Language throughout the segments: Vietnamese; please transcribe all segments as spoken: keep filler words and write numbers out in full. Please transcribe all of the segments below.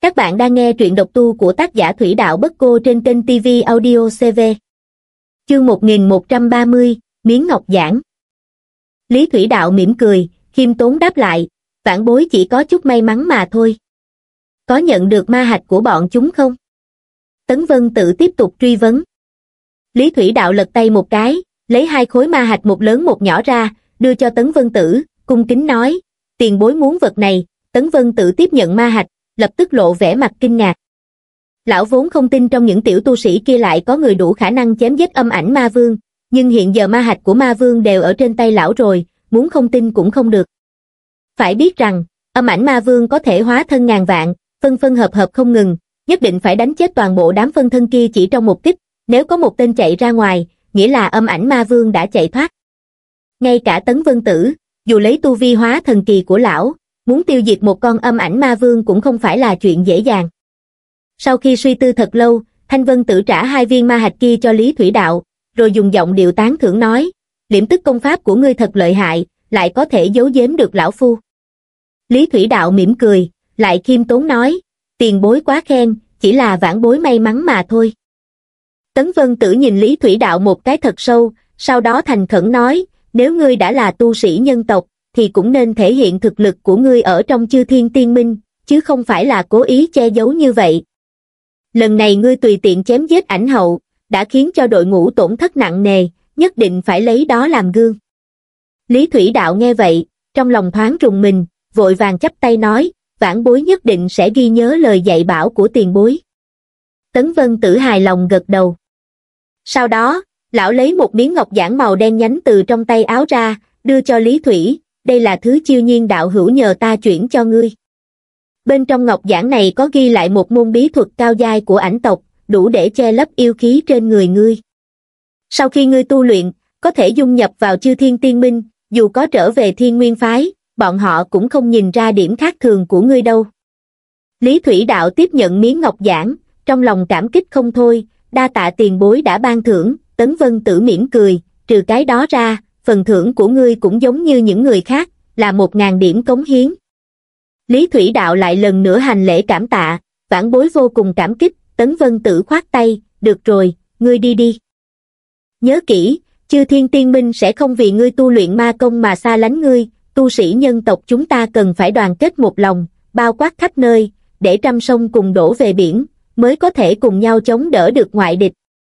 Các bạn đang nghe truyện độc tu của tác giả Thủy Đạo Bất Cô trên kênh ti vi Audio xê vê. Chương một nghìn một trăm ba mươi, Miếng Ngọc Giản. Lý Thủy Đạo mỉm cười, khiêm tốn đáp lại, vãn bối chỉ có chút may mắn mà thôi. Có nhận được ma hạch của bọn chúng không? Tấn Vân Tử tiếp tục truy vấn. Lý Thủy Đạo lật tay một cái, lấy hai khối ma hạch một lớn một nhỏ ra, đưa cho Tấn Vân Tử, cung kính nói, tiền bối muốn vật này. Tấn Vân Tử tiếp nhận ma hạch, lập tức lộ vẻ mặt kinh ngạc. Lão vốn không tin trong những tiểu tu sĩ kia lại có người đủ khả năng chém giết âm ảnh ma vương, nhưng hiện giờ ma hạch của ma vương đều ở trên tay lão rồi, muốn không tin cũng không được. Phải biết rằng, âm ảnh ma vương có thể hóa thân ngàn vạn, phân phân hợp hợp không ngừng, nhất định phải đánh chết toàn bộ đám phân thân kia chỉ trong một kích, nếu có một tên chạy ra ngoài, nghĩa là âm ảnh ma vương đã chạy thoát. Ngay cả Tấn Vân Tử, dù lấy tu vi hóa thần kỳ của lão, muốn tiêu diệt một con âm ảnh ma vương cũng không phải là chuyện dễ dàng. Sau khi suy tư thật lâu, Thanh Vân Tử trả hai viên ma hạch kia cho Lý Thủy Đạo, rồi dùng giọng điệu tán thưởng nói, liễm tức công pháp của ngươi thật lợi hại, lại có thể giấu giếm được lão phu. Lý Thủy Đạo mỉm cười, lại khiêm tốn nói, tiền bối quá khen, chỉ là vãn bối may mắn mà thôi. Tấn Vân Tử nhìn Lý Thủy Đạo một cái thật sâu, sau đó thành khẩn nói, nếu ngươi đã là tu sĩ nhân tộc, thì cũng nên thể hiện thực lực của ngươi ở trong Chư Thiên Tiên Minh, chứ không phải là cố ý che giấu như vậy. Lần này ngươi tùy tiện chém giết ảnh hậu, đã khiến cho đội ngũ tổn thất nặng nề, nhất định phải lấy đó làm gương. Lý Thủy Đạo nghe vậy, trong lòng thoáng rùng mình, vội vàng chắp tay nói, vãn bối nhất định sẽ ghi nhớ lời dạy bảo của tiền bối. Tấn Vân Tử hài lòng gật đầu. Sau đó, lão lấy một miếng ngọc giản màu đen nhánh từ trong tay áo ra, đưa cho Lý Thủy, đây là thứ chiêu nhiên đạo hữu nhờ ta chuyển cho ngươi. Bên trong ngọc giản này có ghi lại một môn bí thuật cao giai của ảnh tộc, đủ để che lấp yêu khí trên người ngươi. Sau khi ngươi tu luyện, có thể dung nhập vào Chư Thiên Tiên Minh, dù có trở về Thiên Nguyên Phái, bọn họ cũng không nhìn ra điểm khác thường của ngươi đâu. Lý Thủy Đạo tiếp nhận miếng ngọc giản, trong lòng cảm kích không thôi, đa tạ tiền bối đã ban thưởng. Tấn Vân Tử mỉm cười, trừ cái đó ra, phần thưởng của ngươi cũng giống như những người khác, là một ngàn điểm cống hiến. Lý Thủy Đạo lại lần nữa hành lễ cảm tạ, vãn bối vô cùng cảm kích. Tấn Vân Tử khoát tay, được rồi, ngươi đi đi. Nhớ kỹ, Chư Thiên Tiên Minh sẽ không vì ngươi tu luyện ma công mà xa lánh ngươi, tu sĩ nhân tộc chúng ta cần phải đoàn kết một lòng, bao quát khắp nơi, để trăm sông cùng đổ về biển, mới có thể cùng nhau chống đỡ được ngoại địch.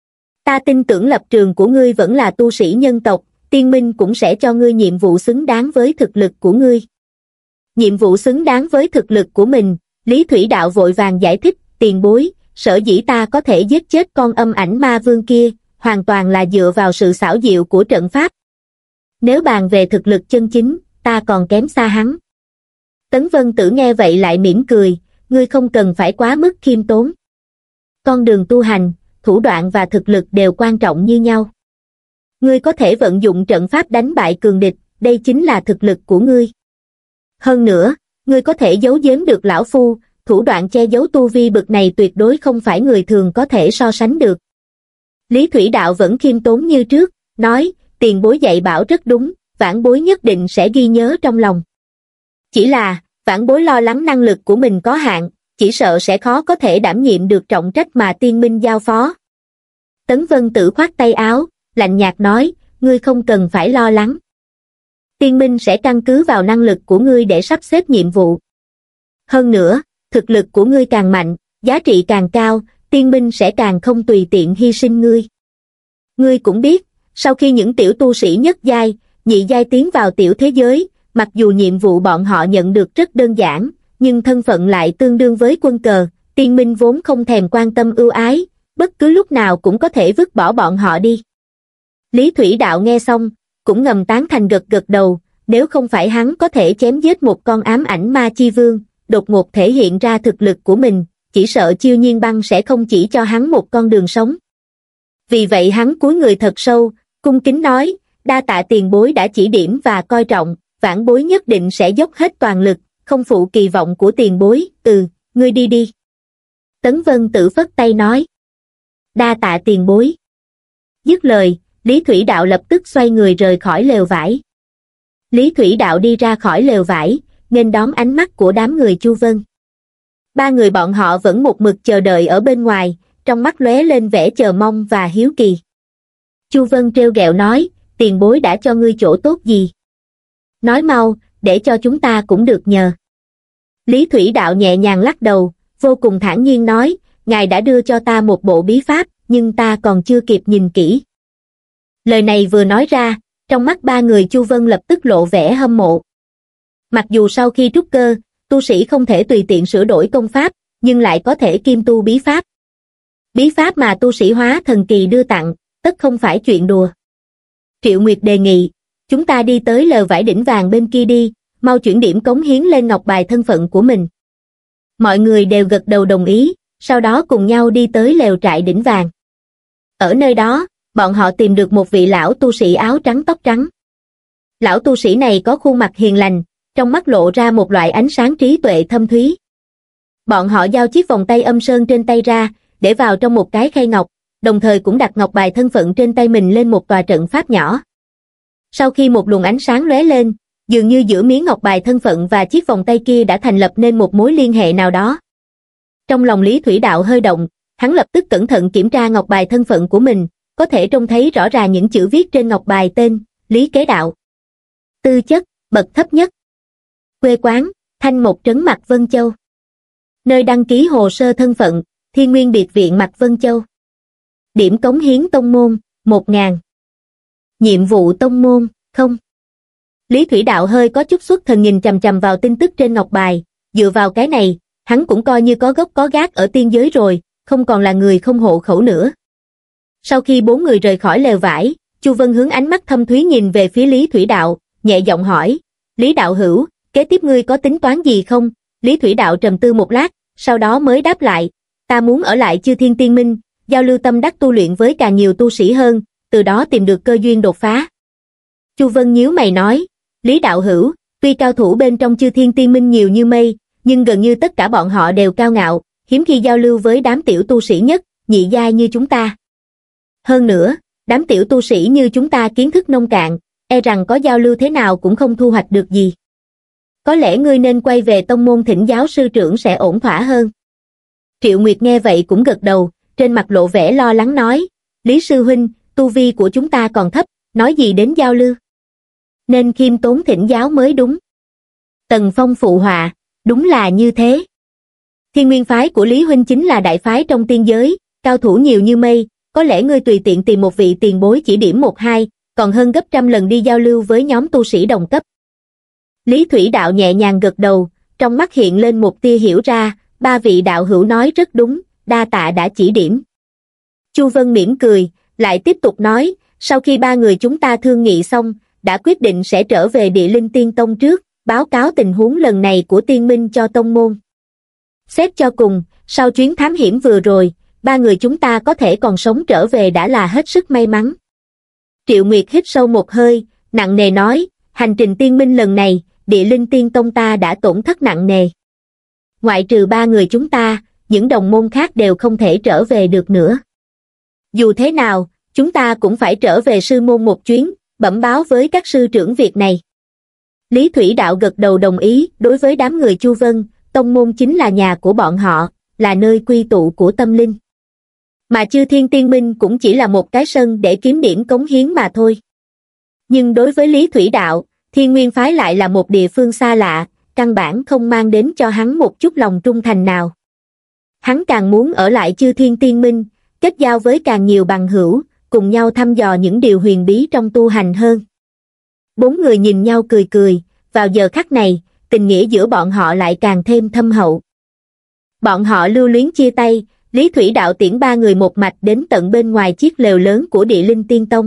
Ta tin tưởng lập trường của ngươi vẫn là tu sĩ nhân tộc, Tiên Minh cũng sẽ cho ngươi nhiệm vụ xứng đáng với thực lực của ngươi. Nhiệm vụ xứng đáng với thực lực của mình, Lý Thủy Đạo vội vàng giải thích, tiền bối, sở dĩ ta có thể giết chết con âm ảnh ma vương kia, hoàn toàn là dựa vào sự xảo diệu của trận pháp. Nếu bàn về thực lực chân chính, ta còn kém xa hắn. Tấn Vân Tử nghe vậy lại mỉm cười, ngươi không cần phải quá mức khiêm tốn. Con đường tu hành, thủ đoạn và thực lực đều quan trọng như nhau. Ngươi có thể vận dụng trận pháp đánh bại cường địch, đây chính là thực lực của ngươi. Hơn nữa, ngươi có thể giấu giếm được lão phu, thủ đoạn che giấu tu vi bậc này tuyệt đối không phải người thường có thể so sánh được. Lý Thủy Đạo vẫn khiêm tốn như trước, nói, tiền bối dạy bảo rất đúng, vãn bối nhất định sẽ ghi nhớ trong lòng. Chỉ là, vãn bối lo lắng năng lực của mình có hạn, chỉ sợ sẽ khó có thể đảm nhiệm được trọng trách mà Tiên Minh giao phó. Tấn Vân Tử khoát tay áo, lạnh nhạt nói, ngươi không cần phải lo lắng. Tiên Minh sẽ căn cứ vào năng lực của ngươi để sắp xếp nhiệm vụ. Hơn nữa, thực lực của ngươi càng mạnh, giá trị càng cao, Tiên Minh sẽ càng không tùy tiện hy sinh ngươi. Ngươi cũng biết, sau khi những tiểu tu sĩ nhất giai, nhị giai tiến vào tiểu thế giới, mặc dù nhiệm vụ bọn họ nhận được rất đơn giản, nhưng thân phận lại tương đương với quân cờ, Tiên Minh vốn không thèm quan tâm ưu ái, bất cứ lúc nào cũng có thể vứt bỏ bọn họ đi. Lý Thủy Đạo nghe xong, cũng ngầm tán thành gật gật đầu, nếu không phải hắn có thể chém giết một con ám ảnh ma chi vương, đột ngột thể hiện ra thực lực của mình, chỉ sợ Chiêu Nhiên Băng sẽ không chỉ cho hắn một con đường sống. Vì vậy hắn cúi người thật sâu, cung kính nói, đa tạ tiền bối đã chỉ điểm và coi trọng, vãn bối nhất định sẽ dốc hết toàn lực, không phụ kỳ vọng của tiền bối, ừ, ngươi đi đi. Tấn Vân Tử phất tay nói, đa tạ tiền bối. Dứt lời, Lý Thủy Đạo lập tức xoay người rời khỏi lều vải. Lý Thủy Đạo đi ra khỏi lều vải, nghênh đón ánh mắt của đám người Chu Vân. Ba người bọn họ vẫn một mực chờ đợi ở bên ngoài, trong mắt lóe lên vẻ chờ mong và hiếu kỳ. Chu Vân trêu ghẹo nói, tiền bối đã cho ngươi chỗ tốt gì? Nói mau, để cho chúng ta cũng được nhờ. Lý Thủy Đạo nhẹ nhàng lắc đầu, vô cùng thản nhiên nói, ngài đã đưa cho ta một bộ bí pháp, nhưng ta còn chưa kịp nhìn kỹ. Lời này vừa nói ra, trong mắt ba người Chu Vân lập tức lộ vẻ hâm mộ. Mặc dù sau khi trúc cơ, tu sĩ không thể tùy tiện sửa đổi công pháp, nhưng lại có thể kiêm tu bí pháp. Bí pháp mà tu sĩ hóa thần kỳ đưa tặng, tất không phải chuyện đùa. Triệu Nguyệt đề nghị, chúng ta đi tới lều vải đỉnh vàng bên kia đi, mau chuyển điểm cống hiến lên ngọc bài thân phận của mình. Mọi người đều gật đầu đồng ý, sau đó cùng nhau đi tới lều trại đỉnh vàng. Ở nơi đó, bọn họ tìm được một vị lão tu sĩ áo trắng tóc trắng. Lão tu sĩ này có khuôn mặt hiền lành, trong mắt lộ ra một loại ánh sáng trí tuệ thâm thúy. Bọn họ giao chiếc vòng tay âm sơn trên tay ra, để vào trong một cái khay ngọc, đồng thời cũng đặt ngọc bài thân phận trên tay mình lên một tòa trận pháp nhỏ. Sau khi một luồng ánh sáng lóe lên, dường như giữa miếng ngọc bài thân phận và chiếc vòng tay kia đã thành lập nên một mối liên hệ nào đó. Trong lòng Lý Thủy Đạo hơi động, hắn lập tức cẩn thận kiểm tra ngọc bài thân phận của mình, có thể trông thấy rõ ràng những chữ viết trên ngọc bài tên, Lý Kế Đạo. Tư chất, bậc thấp nhất. Quê quán, Thanh Một trấn Mạc Vân Châu. Nơi đăng ký hồ sơ thân phận, Thiên Nguyên biệt viện Mạc Vân Châu. Điểm cống hiến tông môn, một ngàn. Nhiệm vụ tông môn, không. Lý Thủy Đạo hơi có chút xuất thần nhìn chằm chằm vào tin tức trên ngọc bài, dựa vào cái này, hắn cũng coi như có gốc có gác ở tiên giới rồi, không còn là người không hộ khẩu nữa. Sau khi bốn người rời khỏi lều vải, Chu Vân hướng ánh mắt thâm thúy nhìn về phía Lý Thủy Đạo, nhẹ giọng hỏi, Lý Đạo hữu, kế tiếp ngươi có tính toán gì không? Lý Thủy Đạo trầm tư một lát, sau đó mới đáp lại, ta muốn ở lại Chư Thiên Tiên Minh, giao lưu tâm đắc tu luyện với càng nhiều tu sĩ hơn, từ đó tìm được cơ duyên đột phá. Chu Vân nhíu mày nói, Lý Đạo hữu, tuy cao thủ bên trong Chư Thiên Tiên Minh nhiều như mây, nhưng gần như tất cả bọn họ đều cao ngạo, hiếm khi giao lưu với đám tiểu tu sĩ nhất, nhị giai như chúng ta. Hơn nữa, đám tiểu tu sĩ như chúng ta kiến thức nông cạn, e rằng có giao lưu thế nào cũng không thu hoạch được gì. Có lẽ ngươi nên quay về tông môn thỉnh giáo sư trưởng sẽ ổn thỏa hơn. Triệu Nguyệt nghe vậy cũng gật đầu, trên mặt lộ vẻ lo lắng nói, Lý sư huynh, tu vi của chúng ta còn thấp, nói gì đến giao lưu. Nên khiêm tốn thỉnh giáo mới đúng. Tần Phong phụ họa, đúng là như thế. Thiên Nguyên phái của Lý huynh chính là đại phái trong tiên giới, cao thủ nhiều như mây, có lẽ ngươi tùy tiện tìm một vị tiền bối chỉ điểm một hai, còn hơn gấp trăm lần đi giao lưu với nhóm tu sĩ đồng cấp. Lý Thủy Đạo nhẹ nhàng gật đầu, trong mắt hiện lên một tia hiểu ra, ba vị đạo hữu nói rất đúng, đa tạ đã chỉ điểm. Chu Vân mỉm cười, lại tiếp tục nói, sau khi ba người chúng ta thương nghị xong, đã quyết định sẽ trở về Địa Linh Tiên Tông trước, báo cáo tình huống lần này của tiên minh cho tông môn. Xét cho cùng, sau chuyến thám hiểm vừa rồi, ba người chúng ta có thể còn sống trở về đã là hết sức may mắn. Triệu Nguyệt hít sâu một hơi, nặng nề nói, hành trình tiên minh lần này, Địa Linh Tiên Tông ta đã tổn thất nặng nề. Ngoại trừ ba người chúng ta, những đồng môn khác đều không thể trở về được nữa. Dù thế nào, chúng ta cũng phải trở về sư môn một chuyến, bẩm báo với các sư trưởng việc này. Lý Thủy Đạo gật đầu đồng ý, đối với đám người Chu Vân, tông môn chính là nhà của bọn họ, là nơi quy tụ của tâm linh. Mà Chư Thiên Tiên Minh cũng chỉ là một cái sân để kiếm điểm cống hiến mà thôi. Nhưng đối với Lý Thủy Đạo, Thiên Nguyên phái lại là một địa phương xa lạ, căn bản không mang đến cho hắn một chút lòng trung thành nào. Hắn càng muốn ở lại Chư Thiên Tiên Minh, kết giao với càng nhiều bằng hữu, cùng nhau thăm dò những điều huyền bí trong tu hành hơn. Bốn người nhìn nhau cười cười, vào giờ khắc này, tình nghĩa giữa bọn họ lại càng thêm thâm hậu. Bọn họ lưu luyến chia tay, Lý Thủy Đạo tiễn ba người một mạch đến tận bên ngoài chiếc lều lớn của Địa Linh Tiên Tông.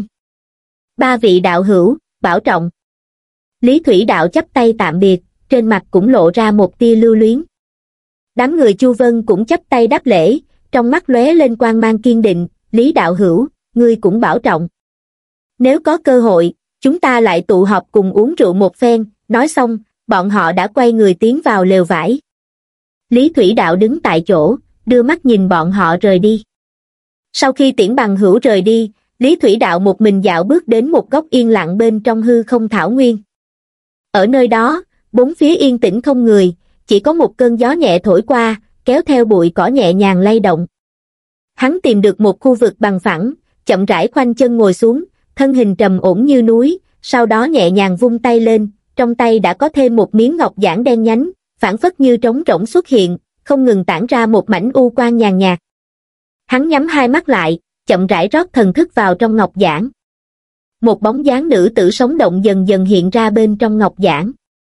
Ba vị đạo hữu, bảo trọng. Lý Thủy Đạo chắp tay tạm biệt, trên mặt cũng lộ ra một tia lưu luyến. Đám người Chu Vân cũng chắp tay đáp lễ, trong mắt lóe lên quang mang kiên định, Lý đạo hữu, ngươi cũng bảo trọng. Nếu có cơ hội, chúng ta lại tụ họp cùng uống rượu một phen, nói xong, bọn họ đã quay người tiến vào lều vải. Lý Thủy Đạo đứng tại chỗ, đưa mắt nhìn bọn họ rời đi. Sau khi tiễn bằng hữu rời đi, Lý Thủy Đạo một mình dạo bước đến một góc yên lặng bên trong hư không thảo nguyên. Ở nơi đó, bốn phía yên tĩnh không người, chỉ có một cơn gió nhẹ thổi qua, kéo theo bụi cỏ nhẹ nhàng lay động. Hắn tìm được một khu vực bằng phẳng, chậm rãi khoanh chân ngồi xuống, thân hình trầm ổn như núi, sau đó nhẹ nhàng vung tay lên, trong tay đã có thêm một miếng ngọc giản đen nhánh, phảng phất như trống rỗng xuất hiện, không ngừng tản ra một mảnh u quang nhàn nhạt. Hắn nhắm hai mắt lại, chậm rãi rót thần thức vào trong ngọc giản. Một bóng dáng nữ tử sống động dần dần hiện ra bên trong ngọc giản.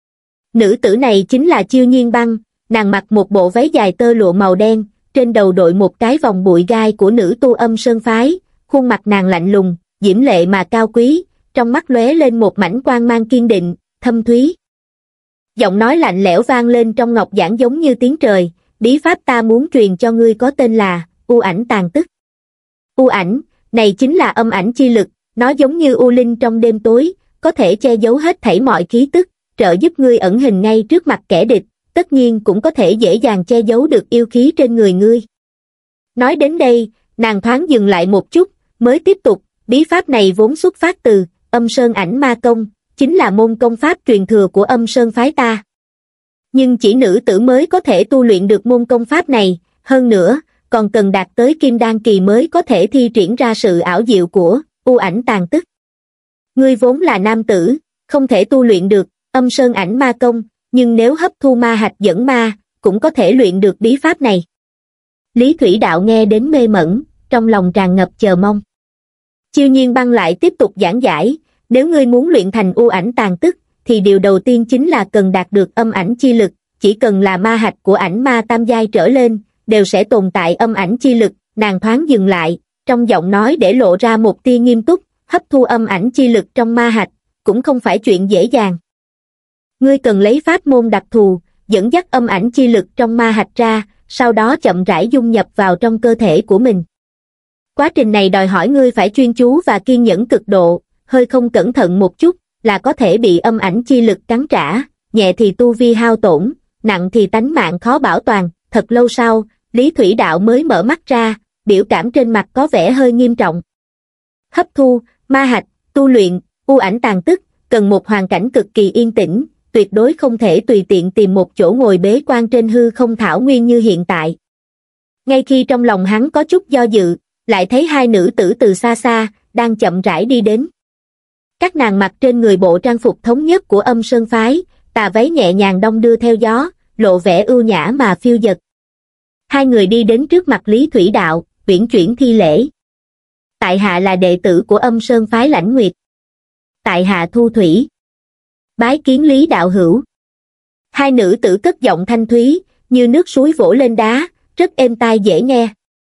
Nữ tử này chính là Chiêu Nhiên Băng, nàng mặc một bộ váy dài tơ lụa màu đen, trên đầu đội một cái vòng bụi gai của nữ tu Âm Sơn phái, khuôn mặt nàng lạnh lùng, diễm lệ mà cao quý, trong mắt lóe lên một mảnh quang mang kiên định, thâm thúy. Giọng nói lạnh lẽo vang lên trong ngọc giản giống như tiếng trời, bí pháp ta muốn truyền cho ngươi có tên là U Ảnh Tàn Tức. U ảnh, này chính là âm ảnh chi lực, nó giống như u linh trong đêm tối, có thể che giấu hết thảy mọi khí tức, trợ giúp ngươi ẩn hình ngay trước mặt kẻ địch, tất nhiên cũng có thể dễ dàng che giấu được yêu khí trên người ngươi. Nói đến đây, nàng thoáng dừng lại một chút, mới tiếp tục, bí pháp này vốn xuất phát từ Âm Sơn Ảnh Ma Công, chính là môn công pháp truyền thừa của Âm Sơn phái ta. Nhưng chỉ nữ tử mới có thể tu luyện được môn công pháp này, hơn nữa, còn cần đạt tới kim đan kỳ mới có thể thi triển ra sự ảo diệu của U Ảnh Tàn Tức. Ngươi vốn là nam tử, không thể tu luyện được Âm Sơn Ảnh Ma Công, nhưng nếu hấp thu ma hạch dẫn ma, cũng có thể luyện được bí pháp này. Lý Thủy Đạo nghe đến mê mẩn, trong lòng tràn ngập chờ mong. Chiêu Nhiên Băng lại tiếp tục giảng giải, nếu ngươi muốn luyện thành U Ảnh Tàn Tức, thì điều đầu tiên chính là cần đạt được âm ảnh chi lực, chỉ cần là ma hạch của ảnh ma tam giai trở lên, đều sẽ tồn tại âm ảnh chi lực. Nàng thoáng dừng lại, trong giọng nói để lộ ra một tia nghiêm túc, hấp thu âm ảnh chi lực trong ma hạch, cũng không phải chuyện dễ dàng. Ngươi cần lấy pháp môn đặc thù, dẫn dắt âm ảnh chi lực trong ma hạch ra, sau đó chậm rãi dung nhập vào trong cơ thể của mình. Quá trình này đòi hỏi ngươi phải chuyên chú và kiên nhẫn cực độ, hơi không cẩn thận một chút, là có thể bị âm ảnh chi lực cắn trả, nhẹ thì tu vi hao tổn, nặng thì tánh mạng khó bảo toàn. Thật lâu sau, Lý Thủy Đạo mới mở mắt ra, biểu cảm trên mặt có vẻ hơi nghiêm trọng. Hấp thu, ma hạch, tu luyện, U Ảnh Tàn Tức, cần một hoàn cảnh cực kỳ yên tĩnh, tuyệt đối không thể tùy tiện tìm một chỗ ngồi bế quan trên hư không thảo nguyên như hiện tại. Ngay khi trong lòng hắn có chút do dự, lại thấy hai nữ tử từ xa xa, đang chậm rãi đi đến. Các nàng mặc trên người bộ trang phục thống nhất của Âm Sơn phái, tà váy nhẹ nhàng đong đưa theo gió, lộ vẻ ưu nhã mà phiêu dật. Hai người đi đến trước mặt Lý Thủy Đạo, uyển chuyển thi lễ. Tại hạ là đệ tử của Âm Sơn phái Lãnh Nguyệt. Tại hạ Thu Thủy. Bái kiến Lý đạo hữu. Hai nữ tử cất giọng thanh thúy, như nước suối vỗ lên đá, rất êm tai dễ nghe.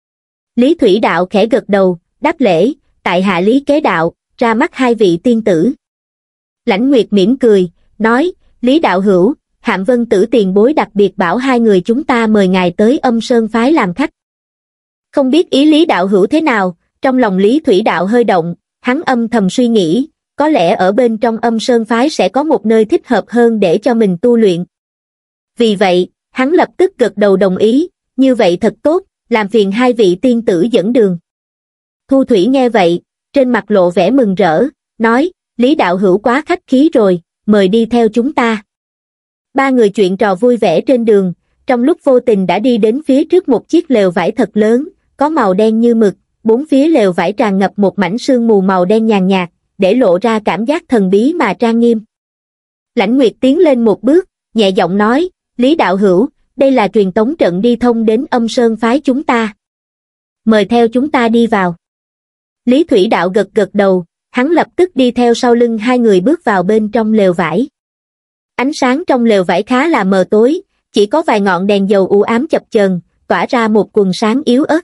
Lý Thủy Đạo khẽ gật đầu, đáp lễ, tại hạ Lý Kế Đạo, ra mắt hai vị tiên tử. Lãnh Nguyệt mỉm cười, nói, Lý đạo hữu, Hạm Vân Tử tiền bối đặc biệt bảo hai người chúng ta mời ngài tới Âm Sơn phái làm khách. Không biết ý Lý đạo hữu thế nào, trong lòng Lý Thủy Đạo hơi động, hắn âm thầm suy nghĩ, có lẽ ở bên trong Âm Sơn phái sẽ có một nơi thích hợp hơn để cho mình tu luyện. Vì vậy, hắn lập tức gật đầu đồng ý, như vậy thật tốt, làm phiền hai vị tiên tử dẫn đường. Thu Thủy nghe vậy, trên mặt lộ vẻ mừng rỡ, nói, Lý đạo hữu quá khách khí rồi, mời đi theo chúng ta. Ba người chuyện trò vui vẻ trên đường, trong lúc vô tình đã đi đến phía trước một chiếc lều vải thật lớn, có màu đen như mực, bốn phía lều vải tràn ngập một mảnh sương mù màu đen nhàn nhạt, để lộ ra cảm giác thần bí mà trang nghiêm. Lãnh Nguyệt tiến lên một bước, nhẹ giọng nói, Lý đạo hữu, đây là truyền tống trận đi thông đến Âm Sơn phái chúng ta. Mời theo chúng ta đi vào. Lý Thủy Đạo gật gật đầu, hắn lập tức đi theo sau lưng hai người bước vào bên trong lều vải. Ánh sáng trong lều vải khá là mờ tối, chỉ có vài ngọn đèn dầu u ám chập chờn, tỏa ra một quầng sáng yếu ớt.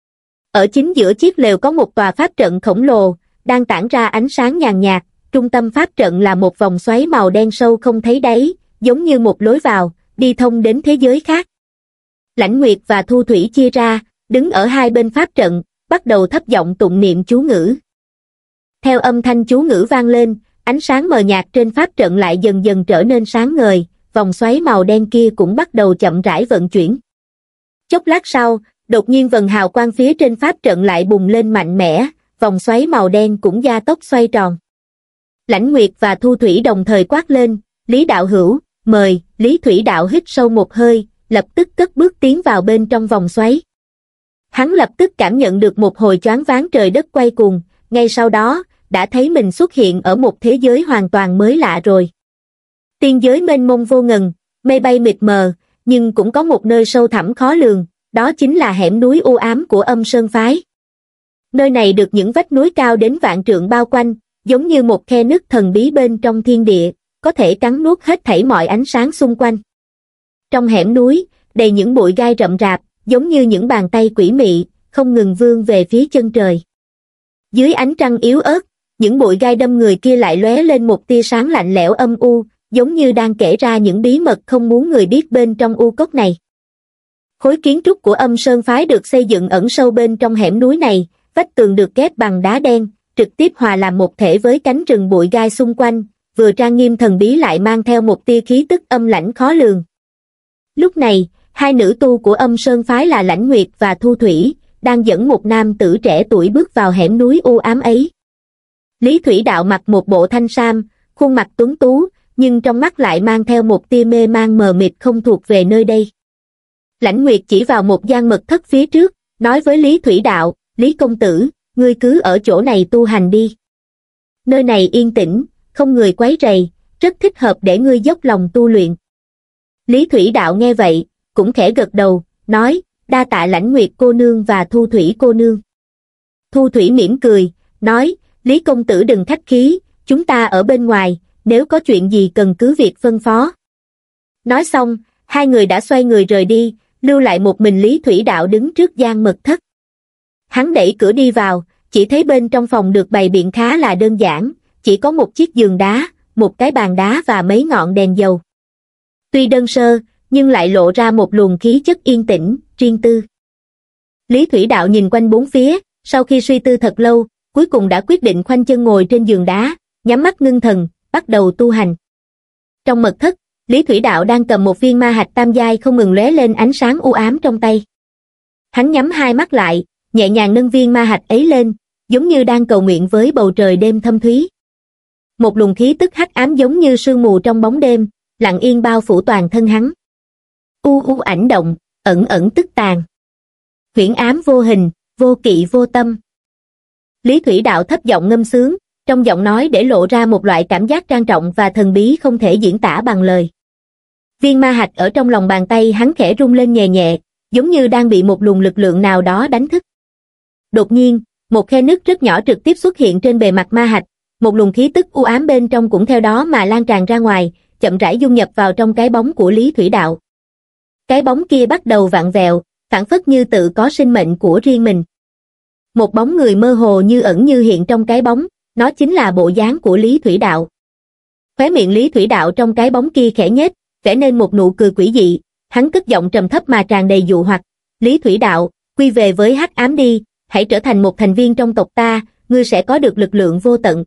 Ở chính giữa chiếc lều có một tòa pháp trận khổng lồ, đang tản ra ánh sáng nhàn nhạt, trung tâm pháp trận là một vòng xoáy màu đen sâu không thấy đáy, giống như một lối vào, đi thông đến thế giới khác. Lãnh Nguyệt và Thu Thủy chia ra, đứng ở hai bên pháp trận, bắt đầu thấp giọng tụng niệm chú ngữ. Theo âm thanh chú ngữ vang lên, ánh sáng mờ nhạt trên pháp trận lại dần dần trở nên sáng ngời, vòng xoáy màu đen kia cũng bắt đầu chậm rãi vận chuyển. Chốc lát sau, đột nhiên vầng hào quang phía trên pháp trận lại bùng lên mạnh mẽ, vòng xoáy màu đen cũng gia tốc xoay tròn. Lãnh Nguyệt và Thu Thủy đồng thời quát lên, Lý đạo hữu, mời. Lý Thủy Đạo hít sâu một hơi, lập tức cất bước tiến vào bên trong vòng xoáy. Hắn lập tức cảm nhận được một hồi choáng váng trời đất quay cuồng, ngay sau đó, đã thấy mình xuất hiện ở một thế giới hoàn toàn mới lạ rồi. Tiên giới mênh mông vô ngần, mây bay mịt mờ, nhưng cũng có một nơi sâu thẳm khó lường, đó chính là hẻm núi u ám của Âm Sơn Phái. Nơi này được những vách núi cao đến vạn trượng bao quanh, giống như một khe nứt thần bí bên trong thiên địa, có thể cắn nuốt hết thảy mọi ánh sáng xung quanh. Trong hẻm núi, đầy những bụi gai rậm rạp, giống như những bàn tay quỷ mị, không ngừng vươn về phía chân trời. Dưới ánh trăng yếu ớt, những bụi gai đâm người kia lại lóe lên một tia sáng lạnh lẽo âm u, giống như đang kể ra những bí mật không muốn người biết bên trong u cốc này. Khối kiến trúc của Âm Sơn Phái được xây dựng ẩn sâu bên trong hẻm núi này, vách tường được ghép bằng đá đen, trực tiếp hòa làm một thể với cánh rừng bụi gai xung quanh, vừa trang nghiêm thần bí lại mang theo một tia khí tức âm lãnh khó lường. Lúc này, hai nữ tu của Âm Sơn Phái là Lãnh Nguyệt và Thu Thủy, đang dẫn một nam tử trẻ tuổi bước vào hẻm núi u ám ấy. Lý Thủy Đạo mặc một bộ thanh sam, khuôn mặt tuấn tú, nhưng trong mắt lại mang theo một tia mê man mờ mịt không thuộc về nơi đây. Lãnh Nguyệt chỉ vào một gian mật thất phía trước, nói với Lý Thủy Đạo, Lý công tử, ngươi cứ ở chỗ này tu hành đi. Nơi này yên tĩnh, không người quấy rầy, rất thích hợp để ngươi dốc lòng tu luyện. Lý Thủy Đạo nghe vậy, cũng khẽ gật đầu, nói, đa tạ Lãnh Nguyệt cô nương và Thu Thủy cô nương. Thu Thủy mỉm cười, nói, Lý công tử đừng khách khí, chúng ta ở bên ngoài, nếu có chuyện gì cần cứ việc phân phó. Nói xong, hai người đã xoay người rời đi, lưu lại một mình Lý Thủy Đạo đứng trước gian mật thất. Hắn đẩy cửa đi vào, chỉ thấy bên trong phòng được bày biện khá là đơn giản, chỉ có một chiếc giường đá, một cái bàn đá và mấy ngọn đèn dầu. Tuy đơn sơ, nhưng lại lộ ra một luồng khí chất yên tĩnh, riêng tư. Lý Thủy Đạo nhìn quanh bốn phía, sau khi suy tư thật lâu, cuối cùng đã quyết định khoanh chân ngồi trên giường đá, nhắm mắt ngưng thần, bắt đầu tu hành. Trong mật thất, Lý Thủy Đạo đang cầm một viên ma hạch tam giai không ngừng lóe lên ánh sáng u ám trong tay. Hắn nhắm hai mắt lại, nhẹ nhàng nâng viên ma hạch ấy lên, giống như đang cầu nguyện với bầu trời đêm thâm thúy. Một luồng khí tức hắc ám giống như sương mù trong bóng đêm, lặng yên bao phủ toàn thân hắn. U u ảnh động, ẩn ẩn tức tàn. Huyễn ám vô hình, vô kỵ vô tâm. Lý Thủy Đạo thấp giọng ngâm sướng, trong giọng nói để lộ ra một loại cảm giác trang trọng và thần bí không thể diễn tả bằng lời. Viên ma hạch ở trong lòng bàn tay hắn khẽ rung lên nhẹ nhẹ, giống như đang bị một luồng lực lượng nào đó đánh thức. Đột nhiên, một khe nứt rất nhỏ trực tiếp xuất hiện trên bề mặt ma hạch, một luồng khí tức u ám bên trong cũng theo đó mà lan tràn ra ngoài, chậm rãi dung nhập vào trong cái bóng của Lý Thủy Đạo. Cái bóng kia bắt đầu vặn vẹo, phảng phất như tự có sinh mệnh của riêng mình. Một bóng người mơ hồ như ẩn như hiện trong cái bóng, nó chính là bộ dáng của Lý Thủy Đạo. Khóe miệng Lý Thủy Đạo trong cái bóng kia khẽ nhếch, vẽ nên một nụ cười quỷ dị, hắn cất giọng trầm thấp mà tràn đầy dụ hoặc, Lý Thủy Đạo, quy về với hắc ám đi, hãy trở thành một thành viên trong tộc ta, ngươi sẽ có được lực lượng vô tận.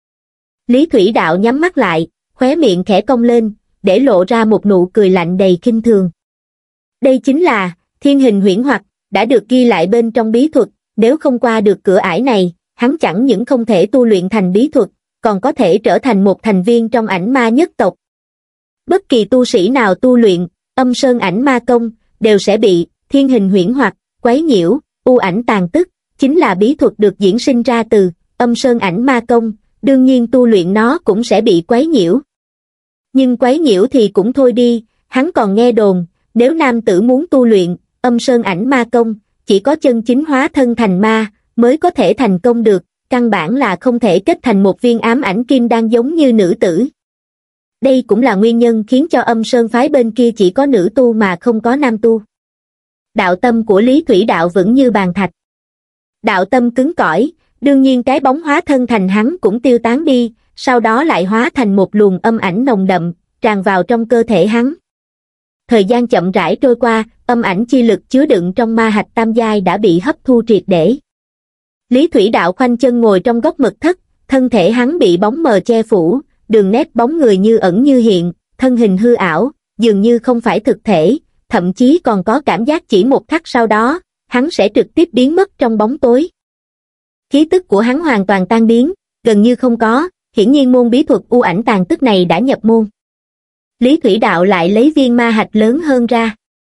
Lý Thủy Đạo nhắm mắt lại, khóe miệng khẽ cong lên, để lộ ra một nụ cười lạnh đầy khinh thường. Đây chính là thiên hình huyễn hoặc, đã được ghi lại bên trong bí thuật, nếu không qua được cửa ải này, hắn chẳng những không thể tu luyện thành bí thuật, còn có thể trở thành một thành viên trong ảnh ma nhất tộc. Bất kỳ tu sĩ nào tu luyện Âm Sơn ảnh ma công, đều sẽ bị thiên hình huyễn hoặc, quấy nhiễu, u ảnh tàn tức, chính là bí thuật được diễn sinh ra từ Âm Sơn ảnh ma công, đương nhiên tu luyện nó cũng sẽ bị quấy nhiễu. Nhưng quấy nhiễu thì cũng thôi đi, hắn còn nghe đồn, nếu nam tử muốn tu luyện Âm Sơn ảnh ma công, chỉ có chân chính hóa thân thành ma, mới có thể thành công được, căn bản là không thể kết thành một viên ám ảnh kim đan giống như nữ tử. Đây cũng là nguyên nhân khiến cho Âm Sơn phái bên kia chỉ có nữ tu mà không có nam tu. Đạo tâm của Lý Thủy Đạo vững như bàn thạch. Đạo tâm cứng cỏi, đương nhiên cái bóng hóa thân thành hắn cũng tiêu tán đi, sau đó lại hóa thành một luồng âm ảnh nồng đậm, tràn vào trong cơ thể hắn. Thời gian chậm rãi trôi qua, âm ảnh chi lực chứa đựng trong ma hạch tam giai đã bị hấp thu triệt để. Lý Thủy Đạo khoanh chân ngồi trong góc mật thất, thân thể hắn bị bóng mờ che phủ, đường nét bóng người như ẩn như hiện, thân hình hư ảo, dường như không phải thực thể, thậm chí còn có cảm giác chỉ một khắc sau đó, hắn sẽ trực tiếp biến mất trong bóng tối. Khí tức của hắn hoàn toàn tan biến, gần như không có, hiển nhiên môn bí thuật u ảnh tàn tức này đã nhập môn. Lý Thủy Đạo lại lấy viên ma hạch lớn hơn ra.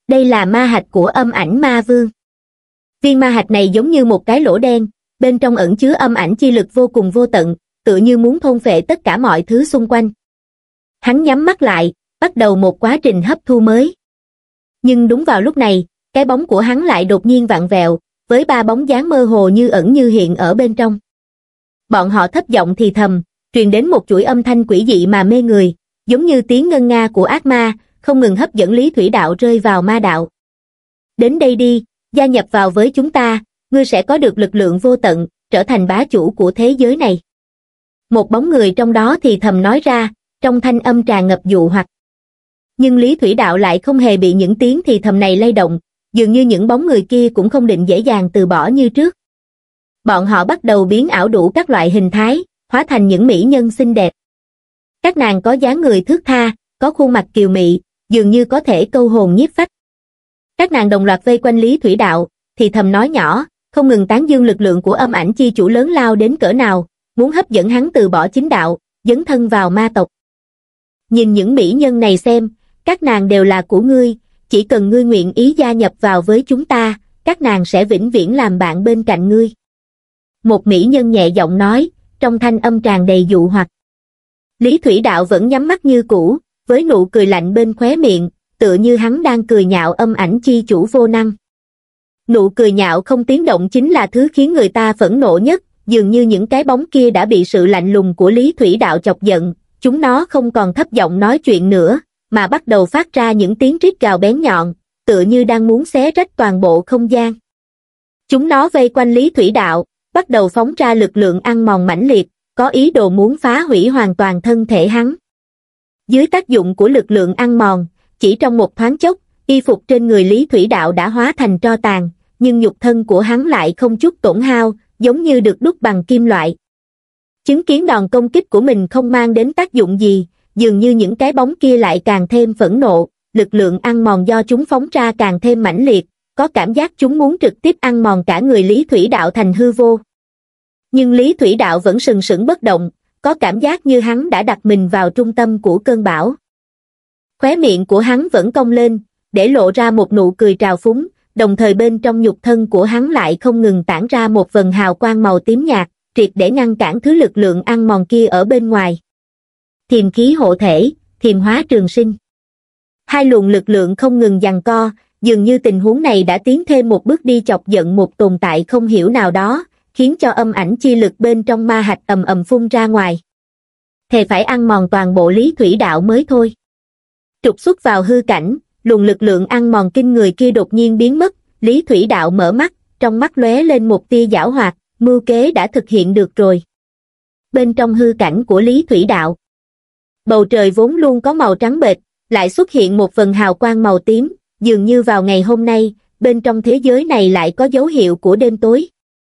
Đây là ma hạch của âm ảnh ma vương. Viên ma hạch này giống như một cái lỗ đen, bên trong ẩn chứa âm ảnh chi lực vô cùng vô tận, tựa như muốn thôn phệ tất cả mọi thứ xung quanh. Hắn nhắm mắt lại, bắt đầu một quá trình hấp thu mới. Nhưng đúng vào lúc này, cái bóng của hắn lại đột nhiên vặn vẹo, với ba bóng dáng mơ hồ như ẩn như hiện ở bên trong. Bọn họ thấp giọng thì thầm, truyền đến một chuỗi âm thanh quỷ dị mà mê người, giống như tiếng ngân nga của ác ma, không ngừng hấp dẫn Lý Thủy Đạo rơi vào ma đạo. Đến đây đi, gia nhập vào với chúng ta, ngươi sẽ có được lực lượng vô tận, trở thành bá chủ của thế giới này. Một bóng người trong đó thì thầm nói ra, trong thanh âm tràn ngập dụ hoặc. Nhưng Lý Thủy Đạo lại không hề bị những tiếng thì thầm này lay động, dường như những bóng người kia cũng không định dễ dàng từ bỏ như trước. Bọn họ bắt đầu biến ảo đủ các loại hình thái, hóa thành những mỹ nhân xinh đẹp. Các nàng có dáng người thướt tha, có khuôn mặt kiều mị, dường như có thể câu hồn nhiếp phách. Các nàng đồng loạt vây quanh Lý Thủy Đạo, thì thầm nói nhỏ, không ngừng tán dương lực lượng của âm ảnh chi chủ lớn lao đến cỡ nào, muốn hấp dẫn hắn từ bỏ chính đạo, dấn thân vào ma tộc. Nhìn những mỹ nhân này xem, các nàng đều là của ngươi, chỉ cần ngươi nguyện ý gia nhập vào với chúng ta, các nàng sẽ vĩnh viễn làm bạn bên cạnh ngươi. Một mỹ nhân nhẹ giọng nói, trong thanh âm tràn đầy dụ hoặc. Lý Thủy Đạo vẫn nhắm mắt như cũ, với nụ cười lạnh bên khóe miệng, tựa như hắn đang cười nhạo âm ảnh chi chủ vô năng. Nụ cười nhạo không tiếng động chính là thứ khiến người ta phẫn nộ nhất, dường như những cái bóng kia đã bị sự lạnh lùng của Lý Thủy Đạo chọc giận, chúng nó không còn thấp giọng nói chuyện nữa, mà bắt đầu phát ra những tiếng rít gào bén nhọn, tựa như đang muốn xé rách toàn bộ không gian. Chúng nó vây quanh Lý Thủy Đạo, bắt đầu phóng ra lực lượng ăn mòn mãnh liệt, có ý đồ muốn phá hủy hoàn toàn thân thể hắn. Dưới tác dụng của lực lượng ăn mòn, chỉ trong một thoáng chốc, y phục trên người Lý Thủy Đạo đã hóa thành tro tàn, nhưng nhục thân của hắn lại không chút tổn hao, giống như được đúc bằng kim loại. Chứng kiến đòn công kích của mình không mang đến tác dụng gì, dường như những cái bóng kia lại càng thêm phẫn nộ, lực lượng ăn mòn do chúng phóng ra càng thêm mãnh liệt, có cảm giác chúng muốn trực tiếp ăn mòn cả người Lý Thủy Đạo thành hư vô. Nhưng Lý Thủy Đạo vẫn sừng sững bất động, có cảm giác như hắn đã đặt mình vào trung tâm của cơn bão. Khóe miệng của hắn vẫn cong lên, để lộ ra một nụ cười trào phúng, đồng thời bên trong nhục thân của hắn lại không ngừng tản ra một vầng hào quang màu tím nhạt, triệt để ngăn cản thứ lực lượng ăn mòn kia ở bên ngoài. Thiềm khí hộ thể, thiềm hóa trường sinh. Hai luồng lực lượng không ngừng giằng co, dường như tình huống này đã tiến thêm một bước đi chọc giận một tồn tại không hiểu nào đó, khiến cho âm ảnh chi lực bên trong ma hạch ầm ầm phun ra ngoài. Thề phải ăn mòn toàn bộ Lý Thủy Đạo mới thôi. Trục xuất vào hư cảnh, luồng lực lượng ăn mòn kinh người kia đột nhiên biến mất, Lý Thủy Đạo mở mắt, trong mắt lóe lên một tia giảo hoạt, mưu kế đã thực hiện được rồi. Bên trong hư cảnh của Lý Thủy Đạo, bầu trời vốn luôn có màu trắng bệch, lại xuất hiện một vầng hào quang màu tím, dường như vào ngày hôm nay, bên trong thế giới này lại có dấu hiệu của đêm tối.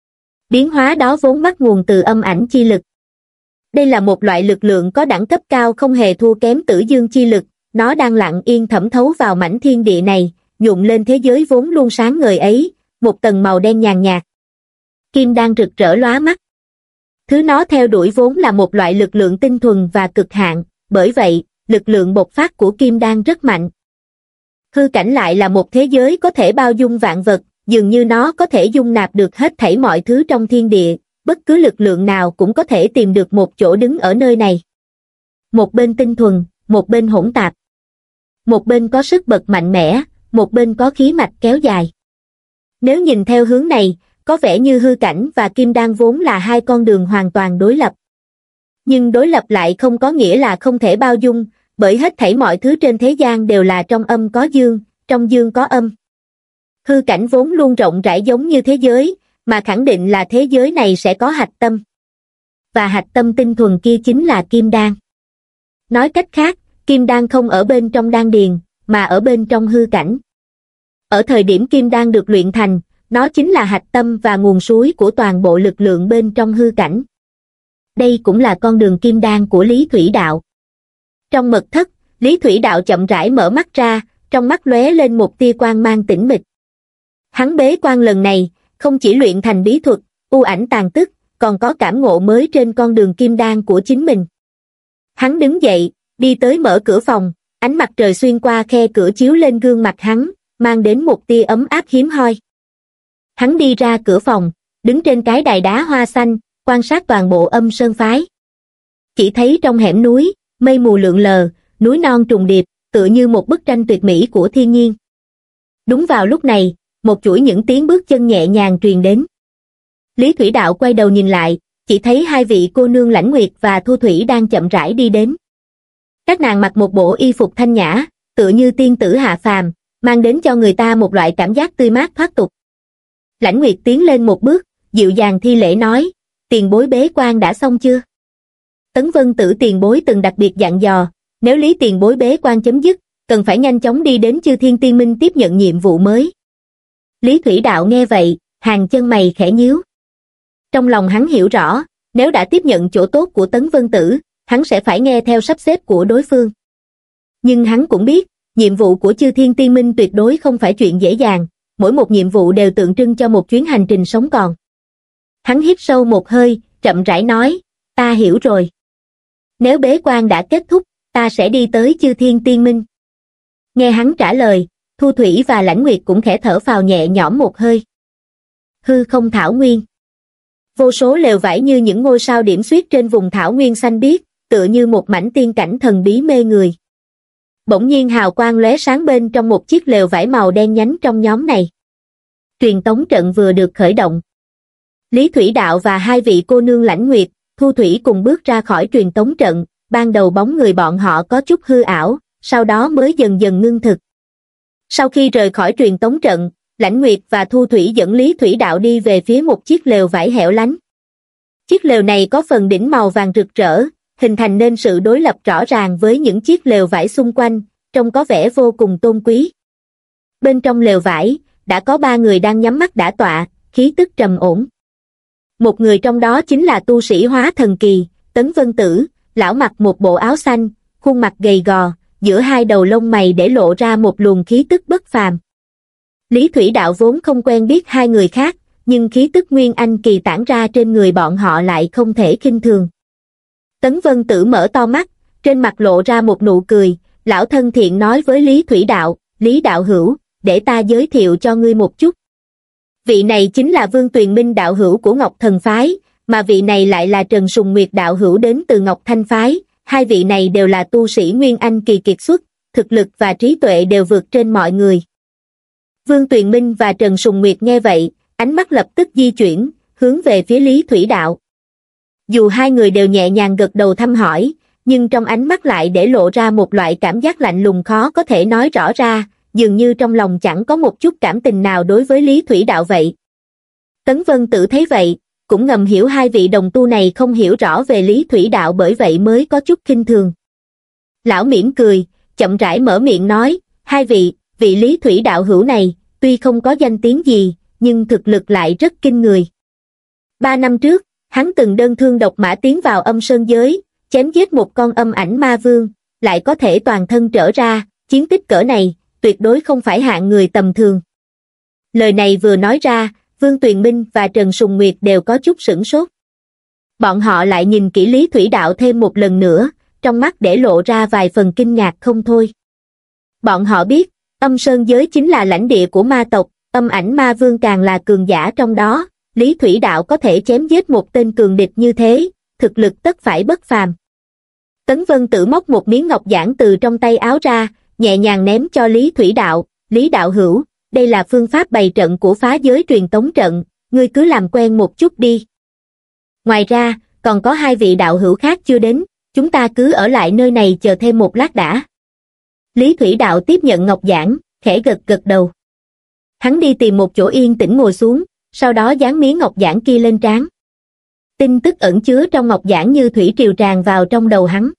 Biến hóa đó vốn bắt nguồn từ âm ảnh chi lực. Đây là một loại lực lượng có đẳng cấp cao không hề thua kém tử dương chi lực, nó đang lặng yên thẩm thấu vào mảnh thiên địa này, nhuộm lên thế giới vốn luôn sáng ngời ấy, một tầng màu đen nhàn nhạt. Kim đan rực rỡ lóa mắt. Thứ nó theo đuổi vốn là một loại lực lượng tinh thuần và cực hạn, bởi vậy, lực lượng bộc phát của kim đan rất mạnh. Hư cảnh lại là một thế giới có thể bao dung vạn vật, dường như nó có thể dung nạp được hết thảy mọi thứ trong thiên địa, bất cứ lực lượng nào cũng có thể tìm được một chỗ đứng ở nơi này. Một bên tinh thuần, một bên hỗn tạp. Một bên có sức bật mạnh mẽ, một bên có khí mạch kéo dài. Nếu nhìn theo hướng này, có vẻ như hư cảnh và kim đan vốn là hai con đường hoàn toàn đối lập. Nhưng đối lập lại không có nghĩa là không thể bao dung, bởi hết thảy mọi thứ trên thế gian đều là trong âm có dương, trong dương có âm. Hư cảnh vốn luôn rộng rãi giống như thế giới, mà khẳng định là thế giới này sẽ có hạch tâm. Và hạch tâm tinh thuần kia chính là kim đan. Nói cách khác, kim đan không ở bên trong đan điền, mà ở bên trong hư cảnh. Ở thời điểm kim đan được luyện thành, nó chính là hạch tâm và nguồn suối của toàn bộ lực lượng bên trong hư cảnh. Đây cũng là con đường kim đan của Lý Thủy Đạo. Trong mật thất, Lý Thủy Đạo chậm rãi mở mắt ra, trong mắt lóe lên một tia quang mang tĩnh mịch. Hắn bế quan lần này, không chỉ luyện thành bí thuật, u ảnh tàn tức, còn có cảm ngộ mới trên con đường kim đan của chính mình. Hắn đứng dậy, đi tới mở cửa phòng, ánh mặt trời xuyên qua khe cửa chiếu lên gương mặt hắn, mang đến một tia ấm áp hiếm hoi. Hắn đi ra cửa phòng, đứng trên cái đài đá hoa xanh, quan sát toàn bộ Âm Sơn phái. Chỉ thấy trong hẻm núi, mây mù lượn lờ, núi non trùng điệp, tựa như một bức tranh tuyệt mỹ của thiên nhiên. Đúng vào lúc này, một chuỗi những tiếng bước chân nhẹ nhàng truyền đến. Lý Thủy Đạo quay đầu nhìn lại, chỉ thấy hai vị cô nương Lãnh Nguyệt và Thu Thủy đang chậm rãi đi đến. Các nàng mặc một bộ y phục thanh nhã, tựa như tiên tử hạ phàm, mang đến cho người ta một loại cảm giác tươi mát thoát tục. Lãnh Nguyệt tiến lên một bước, dịu dàng thi lễ nói, tiền bối bế quan đã xong chưa? Tấn Vân Tử tiền bối từng đặc biệt dặn dò, nếu Lý tiền bối bế quan chấm dứt, cần phải nhanh chóng đi đến Chư Thiên Tiên Minh tiếp nhận nhiệm vụ mới. Lý Thủy Đạo nghe vậy, hàng chân mày khẽ nhíu. Trong lòng hắn hiểu rõ, nếu đã tiếp nhận chỗ tốt của Tấn Vân Tử, hắn sẽ phải nghe theo sắp xếp của đối phương. Nhưng hắn cũng biết, nhiệm vụ của Chư Thiên Tiên Minh tuyệt đối không phải chuyện dễ dàng, mỗi một nhiệm vụ đều tượng trưng cho một chuyến hành trình sống còn. Hắn hít sâu một hơi, chậm rãi nói, ta hiểu rồi. Nếu bế quan đã kết thúc, ta sẽ đi tới Chư Thiên Tiên Minh. Nghe hắn trả lời, Thu Thủy và Lãnh Nguyệt cũng khẽ thở phào nhẹ nhõm một hơi. Hư không thảo nguyên. Vô số lều vải như những ngôi sao điểm xuyết trên vùng thảo nguyên xanh biếc, tựa như một mảnh tiên cảnh thần bí mê người. Bỗng nhiên hào quang lóe sáng bên trong một chiếc lều vải màu đen nhánh trong nhóm này. Truyền tống trận vừa được khởi động. Lý Thủy Đạo và hai vị cô nương Lãnh Nguyệt, Thu Thủy cùng bước ra khỏi truyền tống trận, ban đầu bóng người bọn họ có chút hư ảo, sau đó mới dần dần ngưng thực. Sau khi rời khỏi truyền tống trận, Lãnh Nguyệt và Thu Thủy dẫn Lý Thủy Đạo đi về phía một chiếc lều vải hẻo lánh. Chiếc lều này có phần đỉnh màu vàng rực rỡ, hình thành nên sự đối lập rõ ràng với những chiếc lều vải xung quanh, trông có vẻ vô cùng tôn quý. Bên trong lều vải, đã có ba người đang nhắm mắt đả tọa, khí tức trầm ổn. Một người trong đó chính là tu sĩ hóa thần kỳ, Tấn Vân Tử, lão mặc một bộ áo xanh, khuôn mặt gầy gò, giữa hai đầu lông mày để lộ ra một luồng khí tức bất phàm. Lý Thủy Đạo vốn không quen biết hai người khác, nhưng khí tức Nguyên Anh kỳ tản ra trên người bọn họ lại không thể khinh thường. Tấn Vân Tử mở to mắt, trên mặt lộ ra một nụ cười, lão thân thiện nói với Lý Thủy Đạo, Lý Đạo hữu, để ta giới thiệu cho ngươi một chút. Vị này chính là Vương Tuyền Minh đạo hữu của Ngọc Thần Phái, mà vị này lại là Trần Sùng Nguyệt đạo hữu đến từ Ngọc Thanh Phái, hai vị này đều là tu sĩ Nguyên Anh kỳ kiệt xuất, thực lực và trí tuệ đều vượt trên mọi người. Vương Tuyền Minh và Trần Sùng Nguyệt nghe vậy, ánh mắt lập tức di chuyển, hướng về phía Lý Thủy Đạo. Dù hai người đều nhẹ nhàng gật đầu thăm hỏi, nhưng trong ánh mắt lại để lộ ra một loại cảm giác lạnh lùng khó có thể nói rõ ra, dường như trong lòng chẳng có một chút cảm tình nào đối với Lý Thủy Đạo vậy. Tấn Vân Tử thấy vậy, cũng ngầm hiểu hai vị đồng tu này không hiểu rõ về Lý Thủy Đạo, bởi vậy mới có chút khinh thường. Lão mỉm cười, chậm rãi mở miệng nói, hai vị, vị Lý Thủy Đạo hữu này, tuy không có danh tiếng gì, nhưng thực lực lại rất kinh người. Ba năm trước, hắn từng đơn thương độc mã tiến vào Âm Sơn giới, chém giết một con âm ảnh ma vương, lại có thể toàn thân trở ra, chiến tích cỡ này, tuyệt đối không phải hạng người tầm thường. Lời này vừa nói ra, Vương Tuyền Minh và Trần Sùng Nguyệt đều có chút sửng sốt. Bọn họ lại nhìn kỹ Lý Thủy Đạo thêm một lần nữa, trong mắt để lộ ra vài phần kinh ngạc không thôi. Bọn họ biết, Âm Sơn giới chính là lãnh địa của ma tộc, âm ảnh ma vương càng là cường giả trong đó, Lý Thủy Đạo có thể chém giết một tên cường địch như thế, thực lực tất phải bất phàm. Tấn Vân Tử móc một miếng ngọc giản từ trong tay áo ra, nhẹ nhàng ném cho Lý Thủy Đạo, Lý Đạo hữu, đây là phương pháp bày trận của phá giới truyền tống trận, ngươi cứ làm quen một chút đi. Ngoài ra, còn có hai vị đạo hữu khác chưa đến, chúng ta cứ ở lại nơi này chờ thêm một lát đã. Lý Thủy Đạo tiếp nhận ngọc giản, khẽ gật gật đầu. Hắn đi tìm một chỗ yên tĩnh ngồi xuống, sau đó dán miếng ngọc giản kia lên trán. Tin tức ẩn chứa trong ngọc giản như thủy triều tràn vào trong đầu hắn.